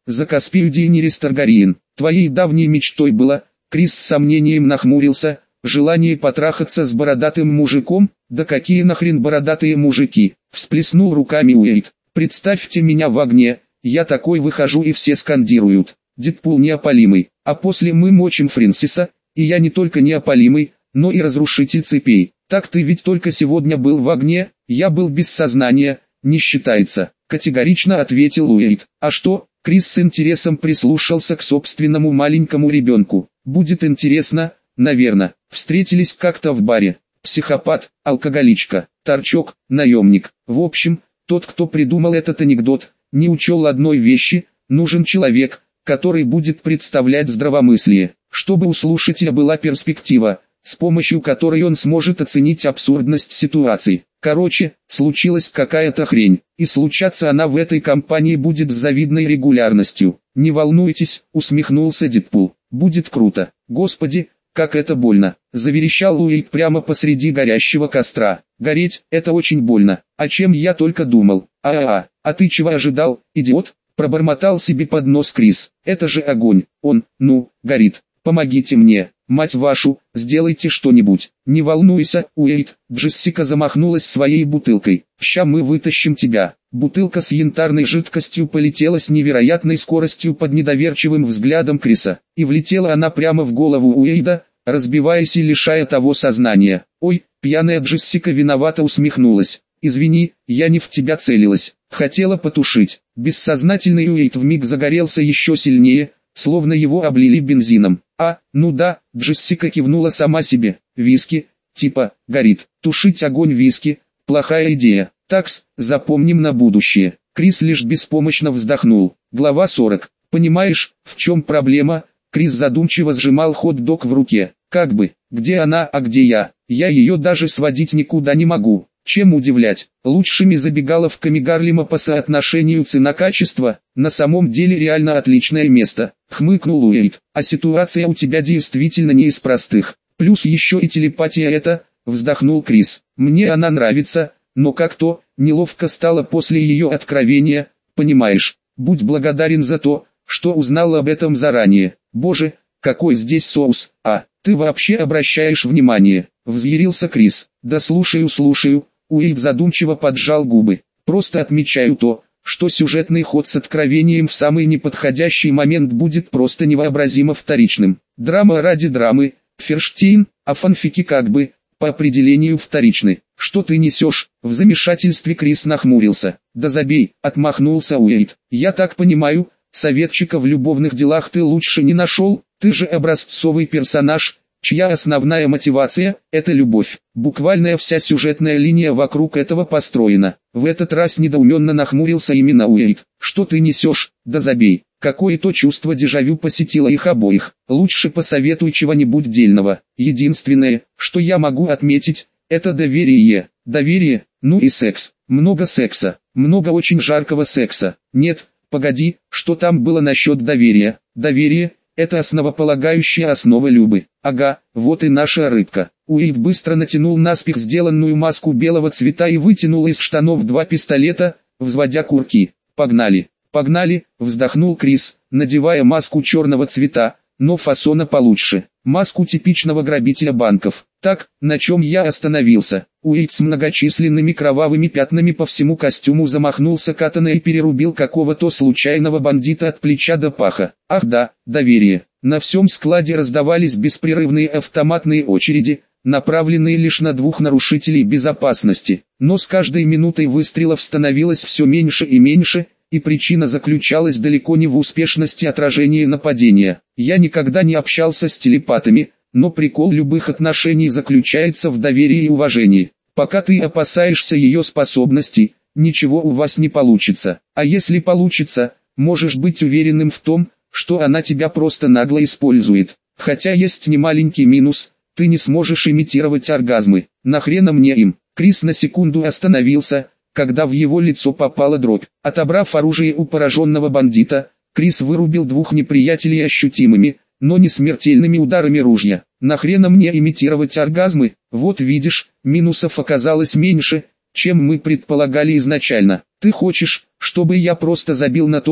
за Каспию Дейенерис Таргариен. Твоей давней мечтой было, Крис с сомнением нахмурился, желание потрахаться с бородатым мужиком, да какие нахрен бородатые мужики, всплеснул руками Уэйд. Представьте меня в огне, я такой выхожу и все скандируют. Дэдпул неопалимый, а после мы мочим Фрэнсиса, и я не только неопалимый, но и разрушитель цепей. Так ты ведь только сегодня был в огне, я был без сознания, не считается, категорично ответил Уэйд. А что? Крис с интересом прислушался к собственному маленькому ребенку. Будет интересно, наверное. Встретились как-то в баре. Психопат, алкоголичка, торчок, наемник. В общем, тот, кто придумал этот анекдот, не учел одной вещи: нужен человек, который будет представлять здравомыслие, чтобы у слушателя была перспектива, с помощью которой он сможет оценить абсурдность ситуации. Короче, случилась какая-то хрень, и случаться она в этой компании будет с завидной регулярностью. Не волнуйтесь, усмехнулся Дэдпул, будет круто. Господи, как это больно, заверещал Уэйд прямо посреди горящего костра. Гореть – это очень больно, о чем я только думал. А-а-а, а ты чего ожидал, идиот? Пробормотал себе под нос Крис. Это же огонь, он, ну, горит. Помогите мне, мать вашу, сделайте что-нибудь. Не волнуйся, Уэйд, Джессика замахнулась своей бутылкой. Ща мы вытащим тебя. Бутылка с янтарной жидкостью полетела с невероятной скоростью под недоверчивым взглядом Криса, и влетела она прямо в голову Уэйда, разбиваясь и лишая того сознания. Ой, пьяная Джессика виновато усмехнулась. Извини, я не в тебя целилась, хотела потушить. Бессознательный Уэйд вмиг загорелся еще сильнее, словно его облили бензином. А, ну да, Джессика кивнула сама себе. Виски, типа, горит. Тушить огонь виски, плохая идея. Такс, запомним на будущее. Крис лишь беспомощно вздохнул. Глава сорок. Понимаешь, в чем проблема? Крис задумчиво сжимал хот-дог в руке. Как бы, где она, а где я? Я ее даже сводить никуда не могу. Чем удивлять? Лучшими забегаловками Гарлема по соотношению цена-качество, на самом деле реально отличное место, хмыкнул Уэйд. А ситуация у тебя действительно не из простых. Плюс еще и телепатия это, вздохнул Крис. Мне она нравится, но как-то, неловко стало после ее откровения, понимаешь. Будь благодарен за то, что узнал об этом заранее. Боже, какой здесь соус, а, ты вообще обращаешь внимание? Взъярился Крис. Да слушаю, слушаю. Уэйд задумчиво поджал губы. Просто отмечаю то, что сюжетный ход с откровением в самый неподходящий момент будет просто невообразимо вторичным. Драма ради драмы, Ферштейн, а фанфики как бы, по определению вторичны. Что ты несешь? В замешательстве Крис нахмурился. Да забей, отмахнулся Уэйд. Я так понимаю, советчика в любовных делах ты лучше не нашел, ты же образцовый персонаж, чья основная мотивация – это любовь. Буквально вся сюжетная линия вокруг этого построена. В этот раз недоуменно нахмурился именно Уэйд. Что ты несешь? Да забей. Какое-то чувство дежавю посетило их обоих. Лучше посоветуй чего-нибудь дельного. Единственное, что я могу отметить, это доверие. Доверие, ну и секс. Много секса. Много очень жаркого секса. Нет, погоди, что там было насчет доверия? Доверие – это основополагающая основа любы. Ага, вот и наша рыбка. Уэйд быстро натянул наспех сделанную маску белого цвета и вытянул из штанов два пистолета, взводя курки. Погнали, погнали, вздохнул Крис, надевая маску черного цвета, но фасона получше. Маску типичного грабителя банков. Так, на чем я остановился? Уэйд с многочисленными кровавыми пятнами по всему костюму замахнулся катаной и перерубил какого-то случайного бандита от плеча до паха. Ах да, доверие. На всем складе раздавались беспрерывные автоматные очереди, направленные лишь на двух нарушителей безопасности. Но с каждой минутой выстрелов становилось все меньше и меньше, и причина заключалась далеко не в успешности отражения нападения. Я никогда не общался с телепатами, но прикол любых отношений заключается в доверии и уважении. Пока ты опасаешься ее способностей, ничего у вас не получится. А если получится, можешь быть уверенным в том, что она тебя просто нагло использует. Хотя есть немаленький минус, ты не сможешь имитировать оргазмы. Нахрена мне им? Крис на секунду остановился, когда в его лицо попала дробь. Отобрав оружие у пораженного бандита, Крис вырубил двух неприятелей ощутимыми, но не смертельными ударами ружья. Нахрена мне имитировать оргазмы? Вот видишь, минусов оказалось меньше, чем мы предполагали изначально. Ты хочешь, чтобы я просто забил на то,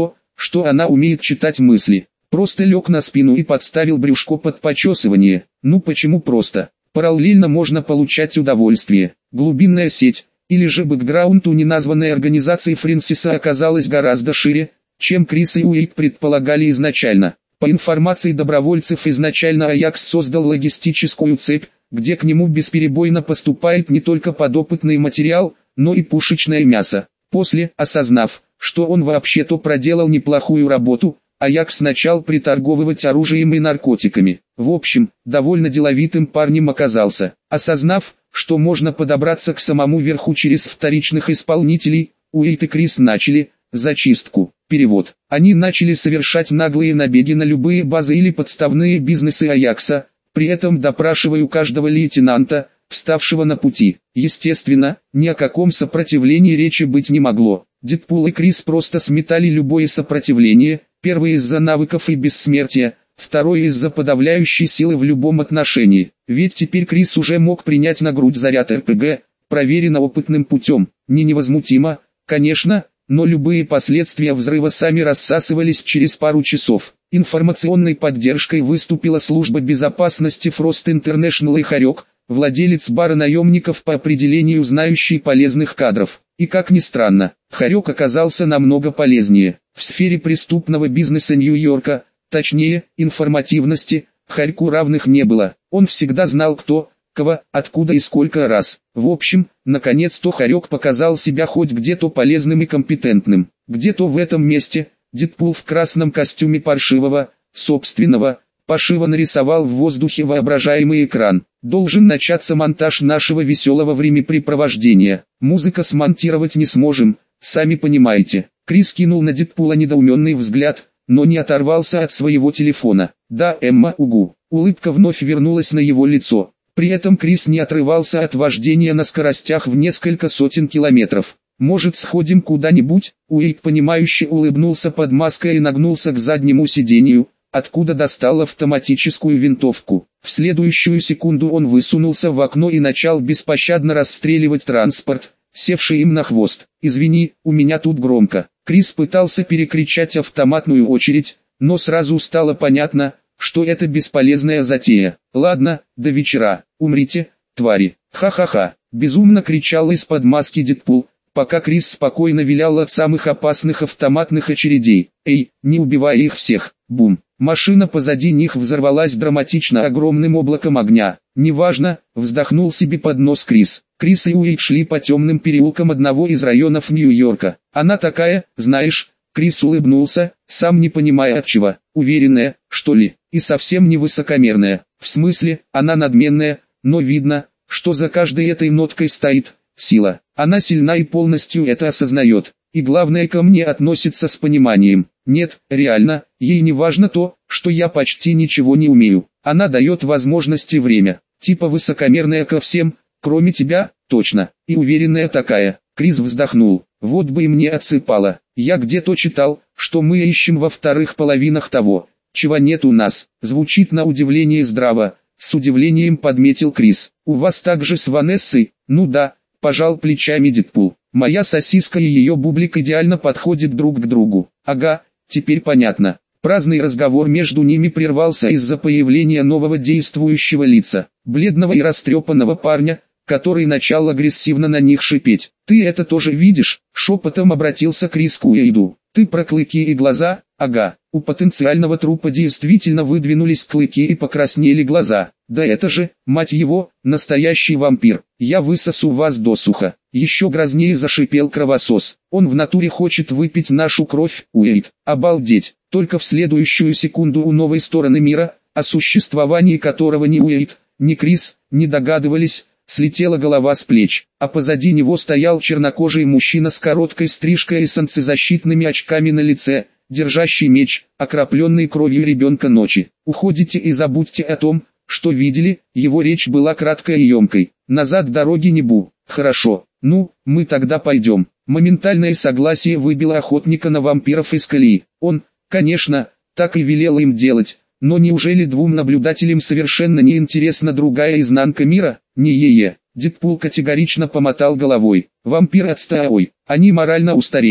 что она умеет читать мысли. Просто лег на спину и подставил брюшко под почесывание. Ну почему просто? Параллельно можно получать удовольствие. Глубинная сеть, или же бэкграунд у неназванной организации Фрэнсиса оказалась гораздо шире, чем Крис и Уэйд предполагали изначально. По информации добровольцев, изначально Аякс создал логистическую цепь, где к нему бесперебойно поступает не только подопытный материал, но и пушечное мясо. После, осознав, что он вообще-то проделал неплохую работу, Аякс начал приторговывать оружием и наркотиками. В общем, довольно деловитым парнем оказался. Осознав, что можно подобраться к самому верху через вторичных исполнителей, Уэйд и Крис начали зачистку. Перевод. Они начали совершать наглые набеги на любые базы или подставные бизнесы Аякса, при этом допрашивая каждого лейтенанта, вставшего на пути. Естественно, ни о каком сопротивлении речи быть не могло. Дэдпул и Крис просто сметали любое сопротивление, первый из-за навыков и бессмертия, второй из-за подавляющей силы в любом отношении. Ведь теперь Крис уже мог принять на грудь заряд эр пэ гэ, проверено опытным путем. Не невозмутимо, конечно, но любые последствия взрыва сами рассасывались через пару часов. Информационной поддержкой выступила служба безопасности Frost International и Хорек, владелец бара наемников по определению знающий полезных кадров. И как ни странно, Хорек оказался намного полезнее. В сфере преступного бизнеса Нью-Йорка, точнее, информативности, Хорьку равных не было. Он всегда знал кто, кого, откуда и сколько раз. В общем, наконец-то Хорек показал себя хоть где-то полезным и компетентным. Где-то в этом месте, Дэдпул в красном костюме паршивого, собственного, пошиво нарисовал в воздухе воображаемый экран. Должен начаться монтаж нашего веселого времяпрепровождения. Музыка смонтировать не сможем, сами понимаете. Крис кинул на Дэдпула недоуменный взгляд, но не оторвался от своего телефона. Да, Эмма, угу. Улыбка вновь вернулась на его лицо. При этом Крис не отрывался от вождения на скоростях в несколько сотен километров. «Может, сходим куда-нибудь?» Уэйд понимающе улыбнулся под маской и нагнулся к заднему сиденью, откуда достал автоматическую винтовку. В следующую секунду он высунулся в окно и начал беспощадно расстреливать транспорт, севший им на хвост. «Извини, у меня тут громко». Крис пытался перекричать автоматную очередь, но сразу стало понятно, что это бесполезная затея. «Ладно, до вечера, умрите, твари». «Ха-ха-ха», безумно кричал из-под маски Дэдпул, пока Крис спокойно вилял от самых опасных автоматных очередей. «Эй, не убивай их всех!» Бум! Машина позади них взорвалась драматично огромным облаком огня. «Неважно», вздохнул себе под нос Крис. Крис и Уэйд шли по темным переулкам одного из районов Нью-Йорка. «Она такая, знаешь...» Крис улыбнулся, сам не понимая отчего. «Уверенная, что ли, и совсем не высокомерная. В смысле, она надменная, но видно, что за каждой этой ноткой стоит сила. Она сильна и полностью это осознает. И главное, ко мне относится с пониманием. Нет, реально, ей не важно то, что я почти ничего не умею. Она дает возможности время. Типа высокомерная ко всем, кроме тебя, точно. И уверенная такая». Крис вздохнул. «Вот бы и мне отсыпало. Я где-то читал, что мы ищем во вторых половинах того, чего нет у нас». Звучит на удивление здраво. С удивлением подметил Крис. «У вас также с Ванессой?» «Ну да», пожал плечами Дэдпул. «Моя сосиска и ее бублик идеально подходят друг к другу». «Ага, теперь понятно». Праздный разговор между ними прервался из-за появления нового действующего лица, бледного и растрепанного парня, который начал агрессивно на них шипеть. «Ты это тоже видишь?» — шепотом обратился Крис к Уэйду. «Ты про клыки и глаза?» «Ага». У потенциального трупа действительно выдвинулись клыки и покраснели глаза. «Да это же, мать его, настоящий вампир. Я высосу вас досуха». Еще грознее зашипел кровосос. «Он в натуре хочет выпить нашу кровь, Уэйд. Обалдеть». Только в следующую секунду у новой стороны мира, о существовании которого ни Уэйд, ни Крис не догадывались, слетела голова с плеч, а позади него стоял чернокожий мужчина с короткой стрижкой и солнцезащитными очками на лице, держащий меч, окропленный кровью ребенка ночи. «Уходите и забудьте о том, что видели», его речь была краткой и емкой. «Назад дороги не бу». «Хорошо, ну, мы тогда пойдем». Моментальное согласие выбило охотника на вампиров из колеи. Он, конечно, так и велел им делать. Но неужели двум наблюдателям совершенно не интересна другая изнанка мира? Не-е-е. Дэдпул категорично помотал головой. Вампиры отстой, они морально устарели,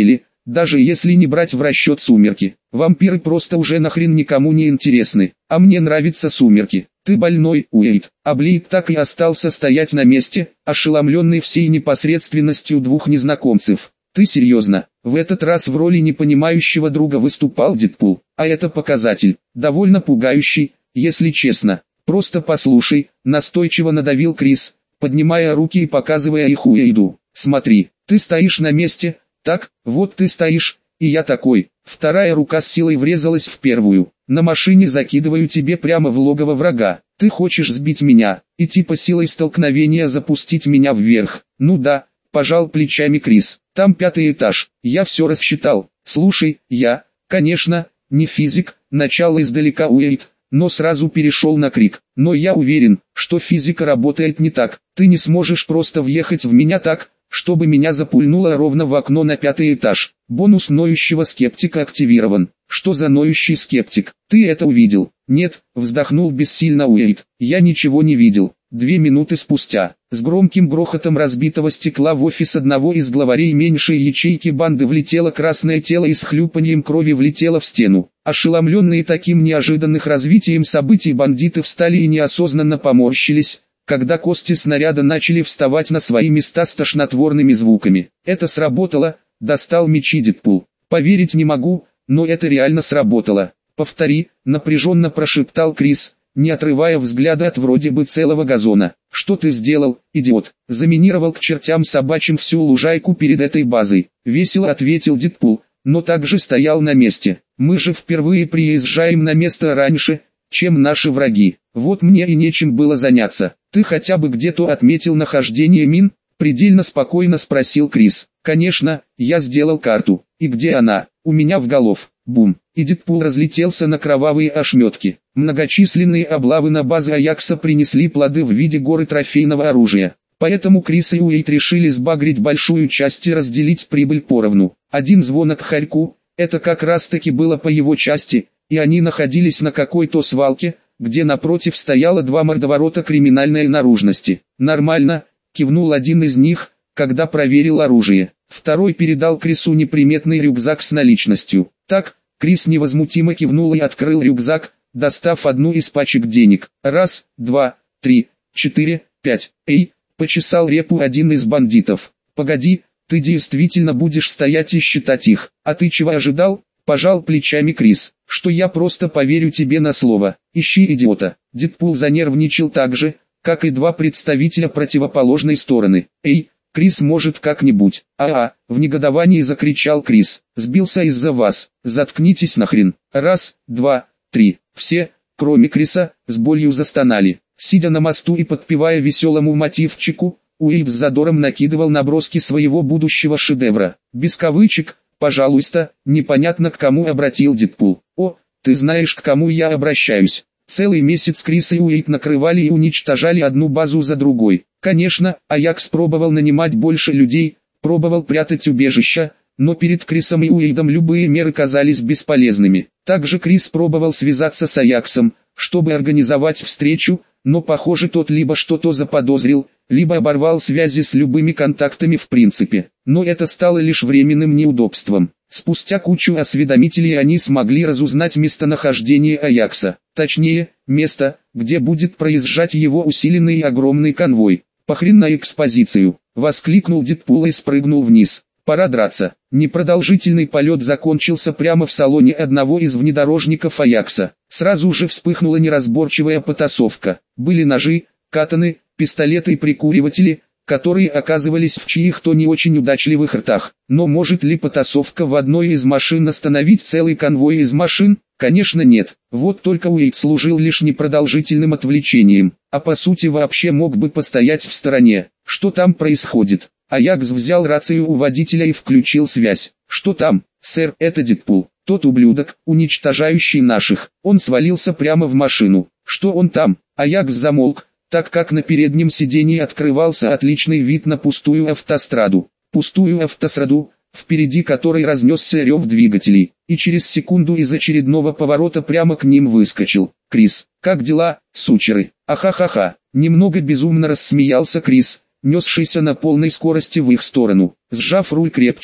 Даже если не брать в расчет сумерки. Вампиры просто уже нахрен никому не интересны. А мне нравятся сумерки. Ты больной, Уэйд. А Блейд так и остался стоять на месте, ошеломленный всей непосредственностью двух незнакомцев. Ты серьезно? В этот раз в роли непонимающего друга выступал Дэдпул. А это показатель. Довольно пугающий, если честно. Просто послушай, настойчиво надавил Крис, поднимая руки и показывая их Уэйду. Смотри, ты стоишь на месте. Так, вот ты стоишь, и я такой. Вторая рука с силой врезалась в первую. На машине закидываю тебе прямо в логово врага. Ты хочешь сбить меня, и типа силой столкновения запустить меня вверх. Ну да, пожал плечами Крис. Там пятый этаж, я все рассчитал. Слушай, я, конечно, не физик, начал издалека Уэйд, но сразу перешел на крик. Но я уверен, что физика работает не так. Ты не сможешь просто въехать в меня так, чтобы меня запульнуло ровно в окно на пятый этаж. Бонус ноющего скептика активирован. Что за ноющий скептик? Ты это увидел? Нет, вздохнул бессильно Уэйд. Я ничего не видел. Две минуты спустя, с громким грохотом разбитого стекла в офис одного из главарей меньшей ячейки банды влетело красное тело и с хлюпаньем крови влетело в стену. Ошеломленные таким неожиданным развитием событий бандиты встали и неосознанно поморщились, когда кости снаряда начали вставать на свои места с тошнотворными звуками. Это сработало, достал мечи Дэдпул. Поверить не могу, но это реально сработало. Повтори, напряженно прошептал Крис, не отрывая взгляда от вроде бы целого газона. Что ты сделал, идиот? Заминировал к чертям собачьим всю лужайку перед этой базой. Весело ответил Дэдпул, но также стоял на месте. Мы же впервые приезжаем на место раньше, чем наши враги. Вот мне и нечем было заняться. Ты хотя бы где-то отметил нахождение мин? Предельно спокойно спросил Крис. Конечно, я сделал карту. И где она? У меня в голов. Бум. И Дэдпул разлетелся на кровавые ошметки. Многочисленные облавы на базы Аякса принесли плоды в виде горы трофейного оружия. Поэтому Крис и Уэйд решили сбагрить большую часть и разделить прибыль поровну. Один звонок Харьку, это как раз таки было по его части, и они находились на какой-то свалке, где напротив стояло два мордоворота криминальной наружности. «Нормально», — кивнул один из них, когда проверил оружие. Второй передал Крису неприметный рюкзак с наличностью. Так, Крис невозмутимо кивнул и открыл рюкзак, достав одну из пачек денег. «Раз, два, три, четыре, пять. Эй!» — почесал репу один из бандитов. «Погоди, ты действительно будешь стоять и считать их. А ты чего ожидал?» — пожал плечами Крис. «Что я просто поверю тебе на слово. Ищи идиота». Дэдпул занервничал так же, как и два представителя противоположной стороны. «Эй, Крис, может как-нибудь?» «А-а!» — в негодовании закричал Крис. «Сбился из-за вас. Заткнитесь нахрен». Раз, два, три. Все, кроме Криса, с болью застонали. Сидя на мосту и подпевая веселому мотивчику, Уэйд с задором накидывал наброски своего будущего шедевра. Без кавычек, пожалуйста, непонятно к кому обратил Дэдпул. «О, ты знаешь, к кому я обращаюсь». Целый месяц Крис и Уэйд накрывали и уничтожали одну базу за другой. Конечно, Аякс пробовал нанимать больше людей, пробовал прятать убежища, но перед Крисом и Уэйдом любые меры казались бесполезными. Также Крис пробовал связаться с Аяксом, чтобы организовать встречу, но похоже тот либо что-то заподозрил, либо оборвал связи с любыми контактами в принципе. Но это стало лишь временным неудобством. Спустя кучу осведомителей они смогли разузнать местонахождение Аякса. Точнее, место, где будет проезжать его усиленный и огромный конвой. «Похрен на экспозицию!» — воскликнул Дэдпул и спрыгнул вниз. «Пора драться». Непродолжительный полет закончился прямо в салоне одного из внедорожников Аякса. Сразу же вспыхнула неразборчивая потасовка. Были ножи, катаны, пистолеты и прикуриватели, которые оказывались в чьих-то не очень удачливых ртах. Но может ли потасовка в одной из машин остановить целый конвой из машин? Конечно нет. Вот только Уэйд служил лишь непродолжительным отвлечением, а по сути вообще мог бы постоять в стороне. Что там происходит? Аякс взял рацию у водителя и включил связь. «Что там, сэр?» «Это Дэдпул, тот ублюдок, уничтожающий наших». Он свалился прямо в машину. «Что он там?» Аякс замолк, так как на переднем сидении открывался отличный вид на пустую автостраду. Пустую автостраду, впереди которой разнесся рев двигателей, и через секунду из очередного поворота прямо к ним выскочил Крис. «Как дела, сучеры?» «Ахахаха!» Немного безумно рассмеялся Крис, несшийся на полной скорости в их сторону. Сжав руль крепче,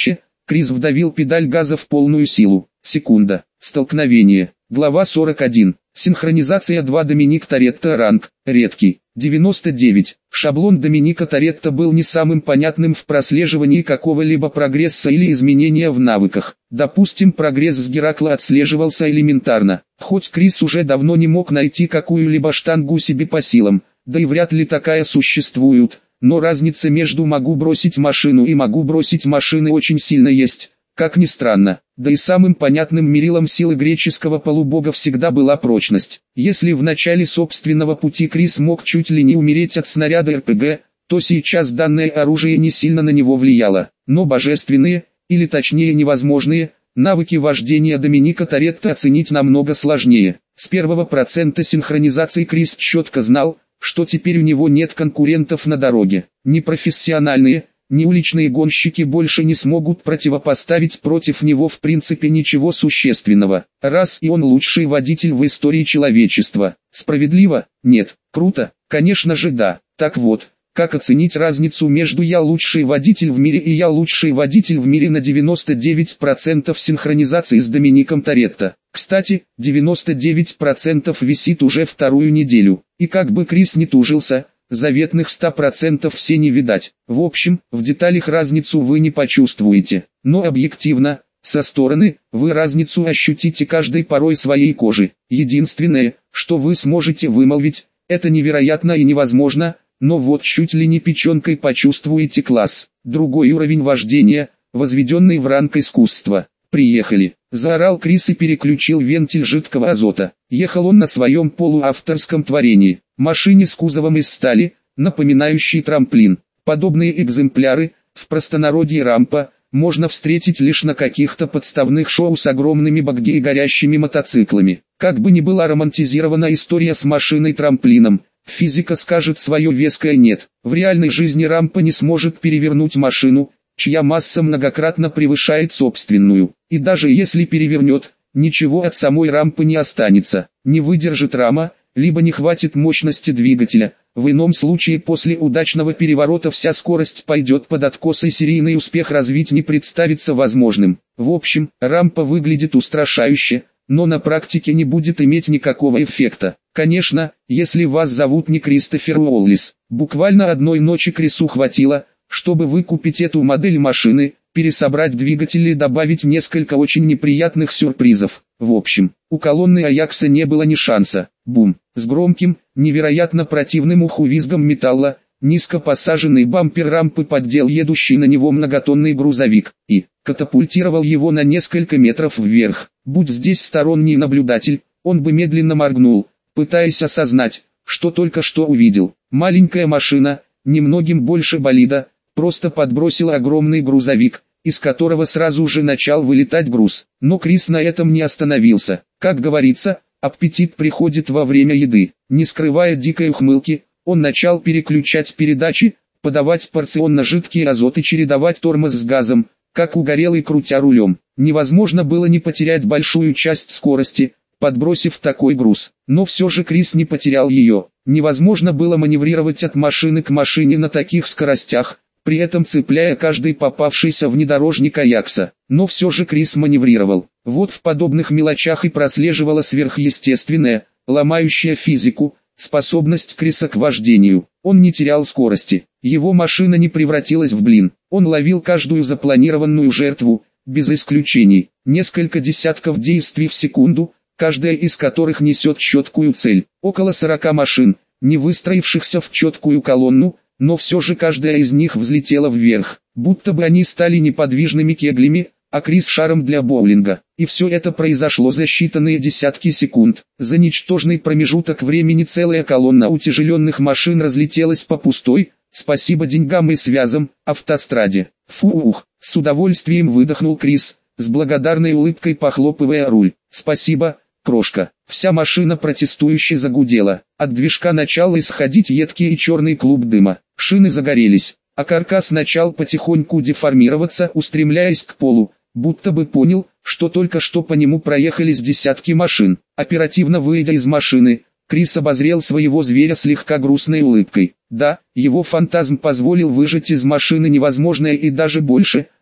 Крис вдавил педаль газа в полную силу. Секунда. Столкновение. Глава сорок один. Синхронизация два. Доминик Торетто. Ранг. Редкий. девяносто девять. Шаблон Доминика Торетто был не самым понятным в прослеживании какого-либо прогресса или изменения в навыках. Допустим, прогресс с Геракла отслеживался элементарно. Хоть Крис уже давно не мог найти какую-либо штангу себе по силам, да и вряд ли такая существует, но разница между «могу бросить машину» и «могу бросить машины» очень сильно есть. Как ни странно, да и самым понятным мерилом силы греческого полубога всегда была прочность. Если в начале собственного пути Крис мог чуть ли не умереть от снаряда эр пэ гэ, то сейчас данное оружие не сильно на него влияло. Но божественные, или точнее невозможные, навыки вождения Доминика Торетто оценить намного сложнее. С первого процента синхронизации Крис четко знал, что теперь у него нет конкурентов на дороге. Ни профессиональные, ни уличные гонщики больше не смогут противопоставить против него в принципе ничего существенного. Раз и он лучший водитель в истории человечества. Справедливо? Нет. Круто? Конечно же да. Так вот, как оценить разницу между «я лучший водитель в мире» и «я лучший водитель в мире» на девяносто девять процентов синхронизации с Домиником Торетто? Кстати, девяносто девять процентов висит уже вторую неделю. И как бы Крис не тужился, заветных ста процентов все не видать. В общем, в деталях разницу вы не почувствуете. Но объективно, со стороны, вы разницу ощутите каждой порой своей кожи. Единственное, что вы сможете вымолвить, это невероятно и невозможно, но вот чуть ли не печенкой почувствуете класс. Другой уровень вождения, возведенный в ранг искусства. «Приехали!» — заорал Крис и переключил вентиль жидкого азота. Ехал он на своем полуавторском творении. Машине с кузовом из стали, напоминающей трамплин. Подобные экземпляры, в простонародье рампа, можно встретить лишь на каких-то подставных шоу с огромными багги и горящими мотоциклами. Как бы ни была романтизирована история с машиной-трамплином, физика скажет свое веское «нет». В реальной жизни рампа не сможет перевернуть машину, чья масса многократно превышает собственную. И даже если перевернет, ничего от самой рампы не останется. Не выдержит рама, либо не хватит мощности двигателя. В ином случае после удачного переворота вся скорость пойдет под откос и серийный успех развить не представится возможным. В общем, рампа выглядит устрашающе, но на практике не будет иметь никакого эффекта. Конечно, если вас зовут не Кристофер Уоллис. Буквально одной ночи Крису хватило, чтобы выкупить эту модель машины, пересобрать двигатель и добавить несколько очень неприятных сюрпризов. В общем, у колонны Аякса не было ни шанса. Бум! С громким, невероятно противным уху визгом металла, низко посаженный бампер рампы поддел едущий на него многотонный грузовик и катапультировал его на несколько метров вверх. Будь здесь сторонний наблюдатель, он бы медленно моргнул, пытаясь осознать, что только что увидел. Маленькая машина, немногим больше болида, просто подбросила огромный грузовик, из которого сразу же начал вылетать груз. Но Крис на этом не остановился. Как говорится, аппетит приходит во время еды. Не скрывая дикой ухмылки, он начал переключать передачи, подавать порционно жидкий азот и чередовать тормоз с газом, как угорелый крутя рулем. Невозможно было не потерять большую часть скорости, подбросив такой груз. Но все же Крис не потерял ее. Невозможно было маневрировать от машины к машине на таких скоростях, при этом цепляя каждый попавшийся внедорожник Аякса. Но все же Крис маневрировал. Вот в подобных мелочах и прослеживала сверхъестественная, ломающая физику, способность Криса к вождению. Он не терял скорости. Его машина не превратилась в блин. Он ловил каждую запланированную жертву, без исключений. Несколько десятков действий в секунду, каждая из которых несет четкую цель. Около сорока машин, не выстроившихся в четкую колонну, но все же каждая из них взлетела вверх, будто бы они стали неподвижными кеглями, а Крис шаром для боулинга. И все это произошло за считанные десятки секунд. За ничтожный промежуток времени целая колонна утяжеленных машин разлетелась по пустой, спасибо деньгам и связям, автостраде. Фух, с удовольствием выдохнул Крис, с благодарной улыбкой похлопывая руль. Спасибо, крошка. Вся машина протестующе загудела. От движка начал исходить едкий и черный клуб дыма. Шины загорелись, а каркас начал потихоньку деформироваться, устремляясь к полу, будто бы понял, что только что по нему проехались десятки машин. Оперативно выйдя из машины, Крис обозрел своего зверя слегка грустной улыбкой. Да, его фантазм позволил выжать из машины невозможное и даже больше,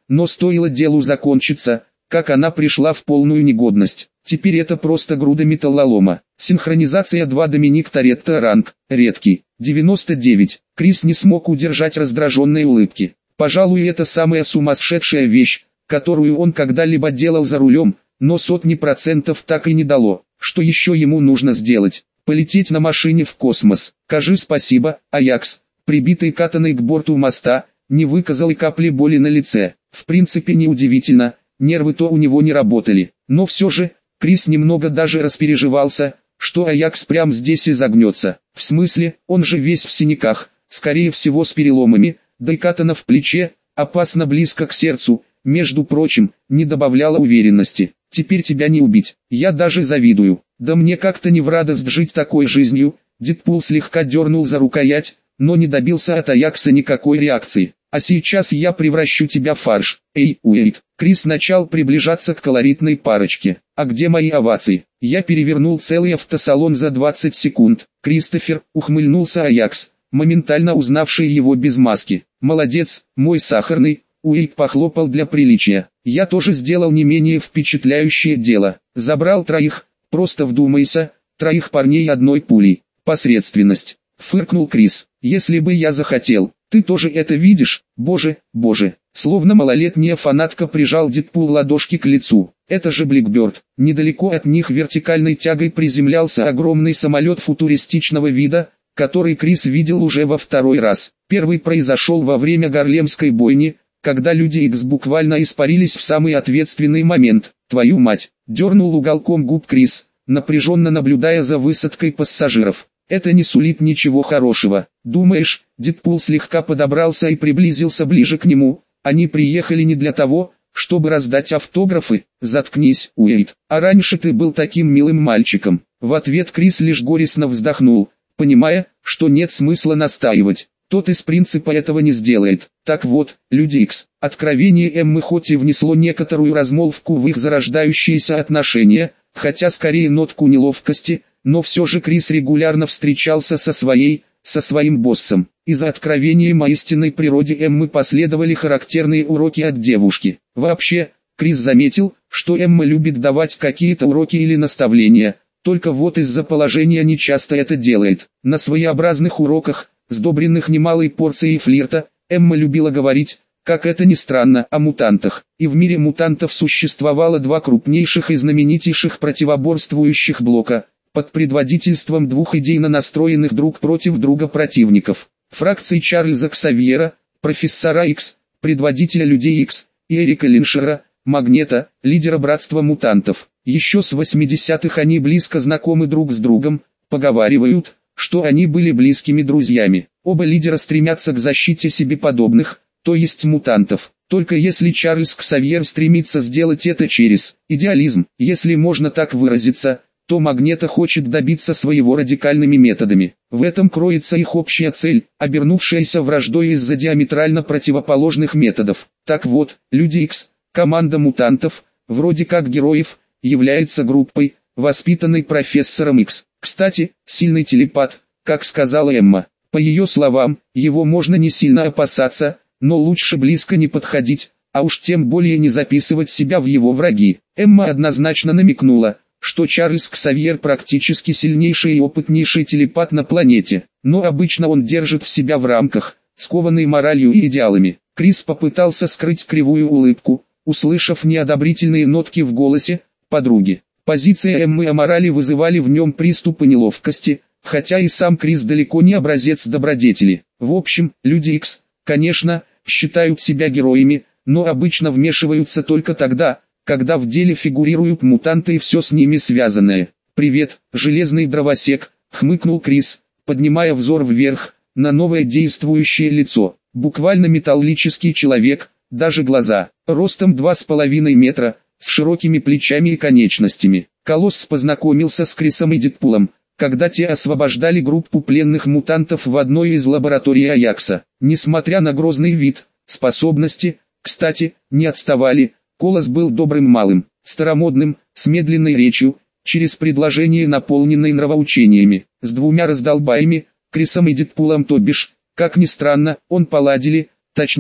но стоило делу закончиться, как она пришла в полную негодность. Теперь это просто груда металлолома. Синхронизация два Доминик Торетто ранг, редкий, девяносто девять. Крис не смог удержать раздраженной улыбки. Пожалуй, это самая сумасшедшая вещь, которую он когда-либо делал за рулем, но сотни процентов так и не дало. Что еще ему нужно сделать? Полететь на машине в космос. Скажи спасибо, Аякс, прибитый катаной к борту моста, не выказал и капли боли на лице. В принципе неудивительно, нервы-то у него не работали. Но все же, Крис немного даже распереживался, что Аякс прямо здесь и загнется. В смысле, он же весь в синяках, скорее всего с переломами, да и катана в плече, опасно близко к сердцу, между прочим, не добавляла уверенности. Теперь тебя не убить, я даже завидую. Да мне как-то не в радость жить такой жизнью. Дэдпул слегка дернул за рукоять, но не добился от Аякса никакой реакции. А сейчас я превращу тебя в фарш. Эй, Уэйд. Крис начал приближаться к колоритной парочке. А где мои овации? Я перевернул целый автосалон за двадцать секунд. Кристофер, ухмыльнулся Аякс, моментально узнавший его без маски. Молодец, мой сахарный. Уэйд похлопал для приличия. Я тоже сделал не менее впечатляющее дело. Забрал троих, просто вдумайся, троих парней одной пулей. Посредственность. Фыркнул Крис. Если бы я захотел, ты тоже это видишь? Боже, боже. Словно малолетняя фанатка прижал Дэдпул ладошки к лицу. Это же Блэкберд. Недалеко от них вертикальной тягой приземлялся огромный самолет футуристичного вида, который Крис видел уже во второй раз. Первый произошел во время Гарлемской бойни, когда люди Икс буквально испарились в самый ответственный момент. Твою мать, дернул уголком губ Крис, напряженно наблюдая за высадкой пассажиров. Это не сулит ничего хорошего. Думаешь? Дэдпул слегка подобрался и приблизился ближе к нему. Они приехали не для того, чтобы раздать автографы. Заткнись, Уэйд. А раньше ты был таким милым мальчиком. В ответ Крис лишь горестно вздохнул, понимая, что нет смысла настаивать. Тот из принципа этого не сделает. Так вот, Люди Икс, откровение Эммы хоть и внесло некоторую размолвку в их зарождающиеся отношения, хотя скорее нотку неловкости, но все же Крис регулярно встречался со своей, со своим боссом. Из-за откровения о истинной природе Эммы последовали характерные уроки от девушки. Вообще, Крис заметил, что Эмма любит давать какие-то уроки или наставления, только вот из-за положения не часто это делает. На своеобразных уроках, сдобренных немалой порцией флирта, Эмма любила говорить, как это ни странно, о мутантах. И в мире мутантов существовало два крупнейших и знаменитейших противоборствующих блока, под предводительством двух идейно настроенных друг против друга противников. Фракции Чарльза Ксавьера, профессора Икс, предводителя Людей Икс, и Эрика Линшера, Магнета, лидера Братства Мутантов. Еще с восьмидесятых они близко знакомы друг с другом, поговаривают, что они были близкими друзьями. Оба лидера стремятся к защите себе подобных, то есть мутантов. Только если Чарльз Ксавьер стремится сделать это через идеализм, если можно так выразиться, то Магнета хочет добиться своего радикальными методами. В этом кроется их общая цель, обернувшаяся враждой из-за диаметрально противоположных методов. Так вот, Люди Икс, команда мутантов, вроде как героев, является группой, воспитанной профессором Икс. Кстати, сильный телепат, как сказала Эмма. По ее словам, его можно не сильно опасаться, но лучше близко не подходить, а уж тем более не записывать себя в его враги. Эмма однозначно намекнула, что Чарльз Ксавьер практически сильнейший и опытнейший телепат на планете, но обычно он держит в себя в рамках, скованный моралью и идеалами. Крис попытался скрыть кривую улыбку, услышав неодобрительные нотки в голосе подруги. Позиция Эммы о морали вызывали в нем приступы неловкости, хотя и сам Крис далеко не образец добродетели. В общем, Люди Икс, конечно, считают себя героями, но обычно вмешиваются только тогда, когда в деле фигурируют мутанты и все с ними связанное. «Привет, железный дровосек», — хмыкнул Крис, поднимая взор вверх, на новое действующее лицо. Буквально металлический человек, даже глаза, ростом два с половиной метра, с широкими плечами и конечностями. Колосс познакомился с Крисом и Дэдпулом, когда те освобождали группу пленных мутантов в одной из лабораторий Аякса. Несмотря на грозный вид, способности, кстати, не отставали. Колосс был добрым малым, старомодным, с медленной речью, через предложения, наполненные нравоучениями. С двумя раздолбаями, Крисом и Дэдпулом, то бишь, как ни странно, он поладили, точнее,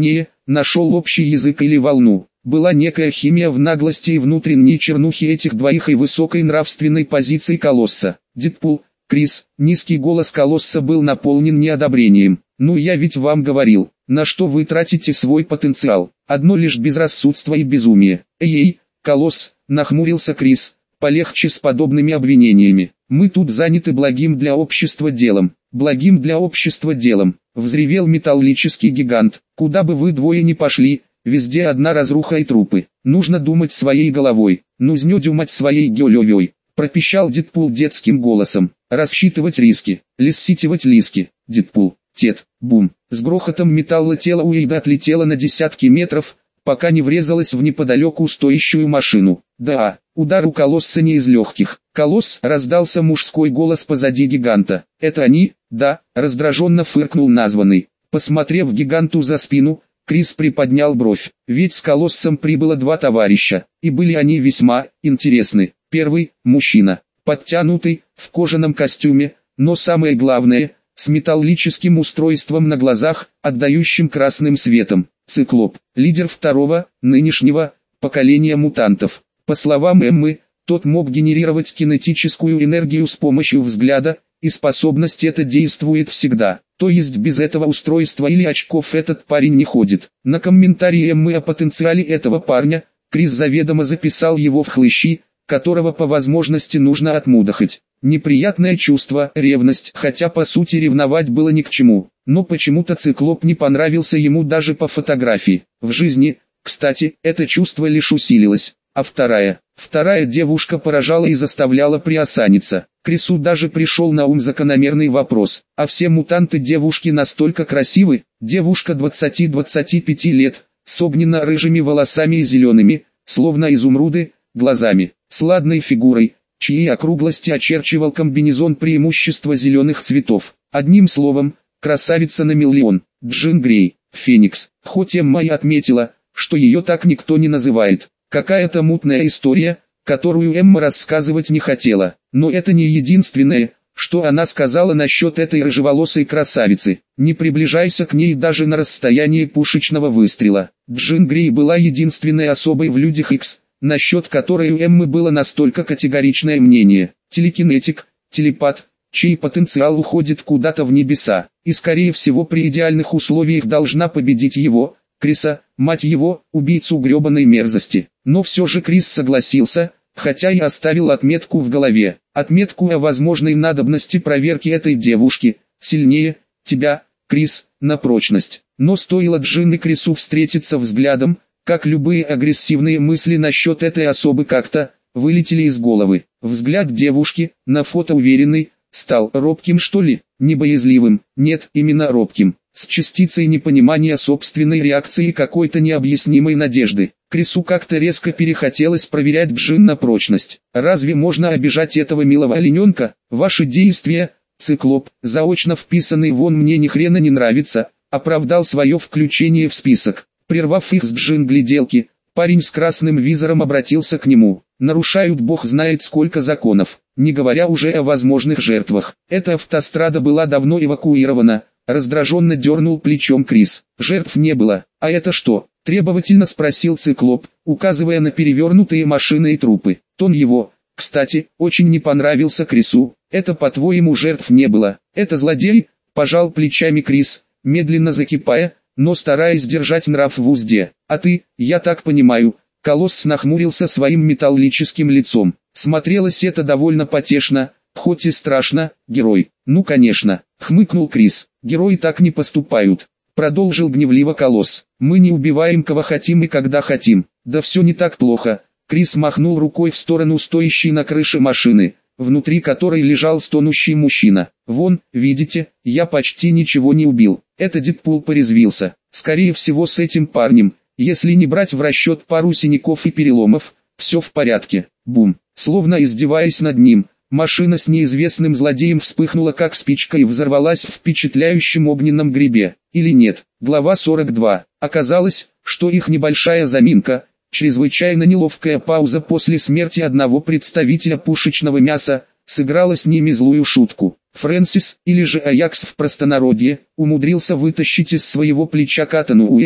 нашел общий язык или волну. Была некая химия в наглости и внутренней чернухе этих двоих и высокой нравственной позиции Колосса. Дэдпул, Крис, низкий голос Колосса был наполнен неодобрением. Ну я ведь вам говорил, на что вы тратите свой потенциал, одно лишь безрассудство и безумие. Эй-эй, Колосс, нахмурился Крис, полегче с подобными обвинениями. Мы тут заняты благим для общества делом, благим для общества делом, взревел металлический гигант. Куда бы вы двое ни пошли, везде одна разруха и трупы. Нужно думать своей головой, нужно думать своей головой, пропищал Дэдпул детским голосом. Рассчитывать риски, лиситивать лиски. Дэдпул, тет, бум. С грохотом металла тело Уэйда отлетело на десятки метров, пока не врезалось в неподалеку стоящую машину. Да, удар у Колосса не из легких. Колосс, раздался мужской голос позади гиганта. Это они? Да, раздраженно фыркнул названный. Посмотрев гиганту за спину, Крис приподнял бровь. Ведь с Колоссом прибыло два товарища, и были они весьма интересны. Первый – мужчина, подтянутый, в кожаном костюме, но самое главное – с металлическим устройством на глазах, отдающим красным светом. Циклоп, лидер второго, нынешнего, поколения мутантов. По словам Эммы, тот мог генерировать кинетическую энергию с помощью взгляда, и способность эта действует всегда. То есть без этого устройства или очков этот парень не ходит. На комментарии Эммы о потенциале этого парня, Крис заведомо записал его в хлыщи, которого по возможности нужно отмудохать. Неприятное чувство, ревность, хотя по сути ревновать было ни к чему. Но почему-то Циклоп не понравился ему даже по фотографии. В жизни, кстати, это чувство лишь усилилось. А вторая, вторая девушка поражала и заставляла приосаниться. Крису даже пришел на ум закономерный вопрос. А все мутанты девушки настолько красивы? Девушка двадцати-двадцати пяти лет, с огненно-рыжими волосами и зелеными, словно изумруды, глазами, с ладной фигурой, чьи округлости очерчивал комбинезон преимущества зеленых цветов. Одним словом, красавица на миллион. Джин Грей, Феникс. Хоть Эмма и отметила, что ее так никто не называет. Какая-то мутная история, которую Эмма рассказывать не хотела. Но это не единственное, что она сказала насчет этой рыжеволосой красавицы. Не приближайся к ней даже на расстоянии пушечного выстрела. Джин Грей была единственной особой в Людях Икс, насчет которой у Эммы было настолько категоричное мнение. Телекинетик, телепат, чей потенциал уходит куда-то в небеса, и скорее всего при идеальных условиях должна победить его, Криса, мать его, убийцу гребаной мерзости. Но все же Крис согласился, хотя и оставил отметку в голове. Отметку о возможной надобности проверки этой девушки, сильнее, тебя, Крис, на прочность. Но стоило Джин и Крису встретиться взглядом, как любые агрессивные мысли насчет этой особы как-то вылетели из головы. Взгляд девушки, на фото уверенный, стал робким что ли, не боязливым, нет, именно робким, с частицей непонимания собственной реакции и какой-то необъяснимой надежды. Крису как-то резко перехотелось проверять Джин на прочность. Разве можно обижать этого милого олененка? Ваши действия, Циклоп, заочно вписанный вон мне ни хрена не нравится, оправдал свое включение в список. Прервав их с Джин гляделки, парень с красным визором обратился к нему. Нарушают бог знает сколько законов, не говоря уже о возможных жертвах. Эта автострада была давно эвакуирована, раздраженно дернул плечом Крис. Жертв не было, а это что? Требовательно спросил Циклоп, указывая на перевернутые машины и трупы. Тон его, кстати, очень не понравился Крису. Это по-твоему жертв не было, это злодей? Пожал плечами Крис, медленно закипая, но стараясь держать нрав в узде. А ты, я так понимаю, Колосс нахмурился своим металлическим лицом. Смотрелось это довольно потешно, хоть и страшно, герой. Ну конечно, хмыкнул Крис, герои так не поступают. Продолжил гневливо Колосс. Мы не убиваем кого хотим и когда хотим. Да все не так плохо. Крис махнул рукой в сторону стоящей на крыше машины, внутри которой лежал стонущий мужчина. Вон, видите, я почти ничего не убил. Это Дэдпул порезвился. Скорее всего с этим парнем, если не брать в расчет пару синяков и переломов, все в порядке. Бум. Словно издеваясь над ним, машина с неизвестным злодеем вспыхнула как спичка и взорвалась в впечатляющем огненном грибе. Или нет? Глава сорок два. Оказалось, что их небольшая заминка, чрезвычайно неловкая пауза после смерти одного представителя пушечного мяса, сыграла с ними злую шутку. Фрэнсис, или же Аякс в простонародье, умудрился вытащить из своего плеча катану Уэйда,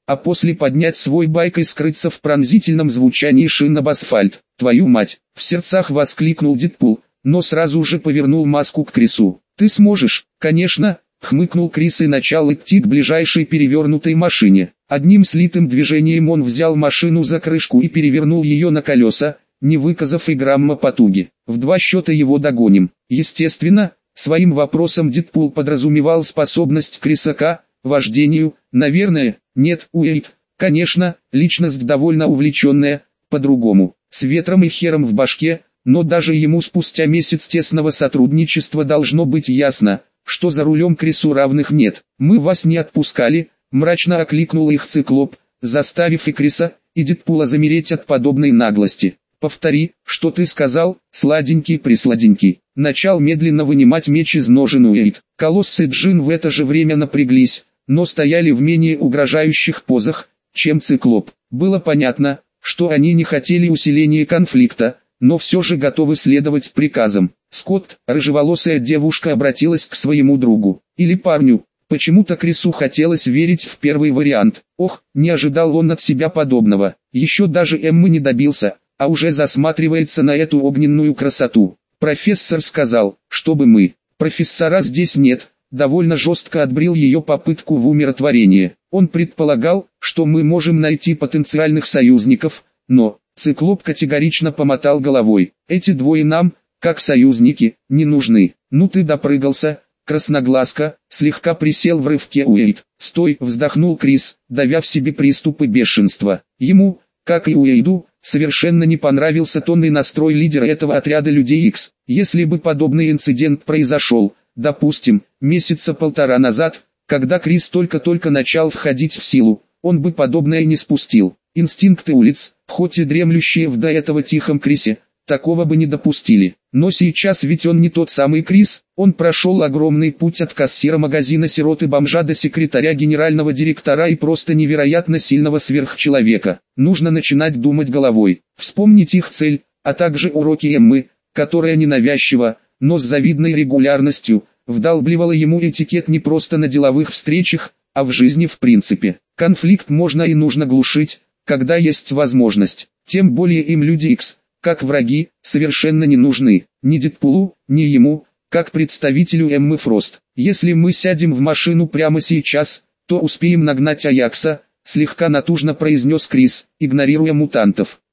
а после поднять свой байк и скрыться в пронзительном звучании шин об асфальт. «Твою мать!» — в сердцах воскликнул Дэдпул, но сразу же повернул маску к Крису. «Ты сможешь?» «Конечно!» — хмыкнул Крис и начал идти к ближайшей перевернутой машине. Одним слитым движением он взял машину за крышку и перевернул ее на колеса, не выказав и грамма потуги. В два счета его догоним. Естественно, своим вопросом Дэдпул подразумевал способность Криса к вождению. Наверное, нет, Уэйд. Конечно, личность довольно увлеченная, по-другому, с ветром и хером в башке, но даже ему спустя месяц тесного сотрудничества должно быть ясно, что за рулем Крису равных нет. «Мы вас не отпускали», — мрачно окликнул их Циклоп, заставив и Криса, и Дэдпула замереть от подобной наглости. «Повтори, что ты сказал, сладенький-присладенький». Начал медленно вынимать меч из ножен Уэйд. Колосс и Джин в это же время напряглись, но стояли в менее угрожающих позах, чем Циклоп. Было понятно, что они не хотели усиления конфликта, но все же готовы следовать приказам. Скотт, рыжеволосая девушка, обратилась к своему другу, или парню. Почему-то Крису хотелось верить в первый вариант. Ох, не ожидал он от себя подобного. Еще даже Эммы не добился, а уже засматривается на эту огненную красоту. Профессор сказал, чтобы мы. Профессора здесь нет. Довольно жестко отбрил ее попытку в умиротворение. Он предполагал, что мы можем найти потенциальных союзников, но... Циклоп категорично помотал головой. Эти двое нам, как союзники, не нужны. Ну ты допрыгался, красноглазка, слегка присел в рывке Уэйд. Стой, вздохнул Крис, давя в себе приступы бешенства. Ему, как и Уэйду, совершенно не понравился тонный настрой лидера этого отряда Людей Икс. Если бы подобный инцидент произошел, допустим, месяца полтора назад, когда Крис только-только начал входить в силу, он бы подобное не спустил. Инстинкты улиц, хоть и дремлющие в до этого тихом Крисе, такого бы не допустили. Но сейчас ведь он не тот самый Крис, он прошел огромный путь от кассира магазина сироты-бомжа до секретаря генерального директора и просто невероятно сильного сверхчеловека. Нужно начинать думать головой, вспомнить их цель, а также уроки Эммы, которая ненавязчиво, но с завидной регулярностью, вдалбливала ему этикет не просто на деловых встречах, а в жизни в принципе. Конфликт можно и нужно глушить, когда есть возможность. Тем более им Люди Икс, как враги, совершенно не нужны. Ни Дэдпулу, ни ему, как представителю Эммы Фрост. Если мы сядем в машину прямо сейчас, то успеем нагнать Аякса, слегка натужно произнес Крис, игнорируя мутантов.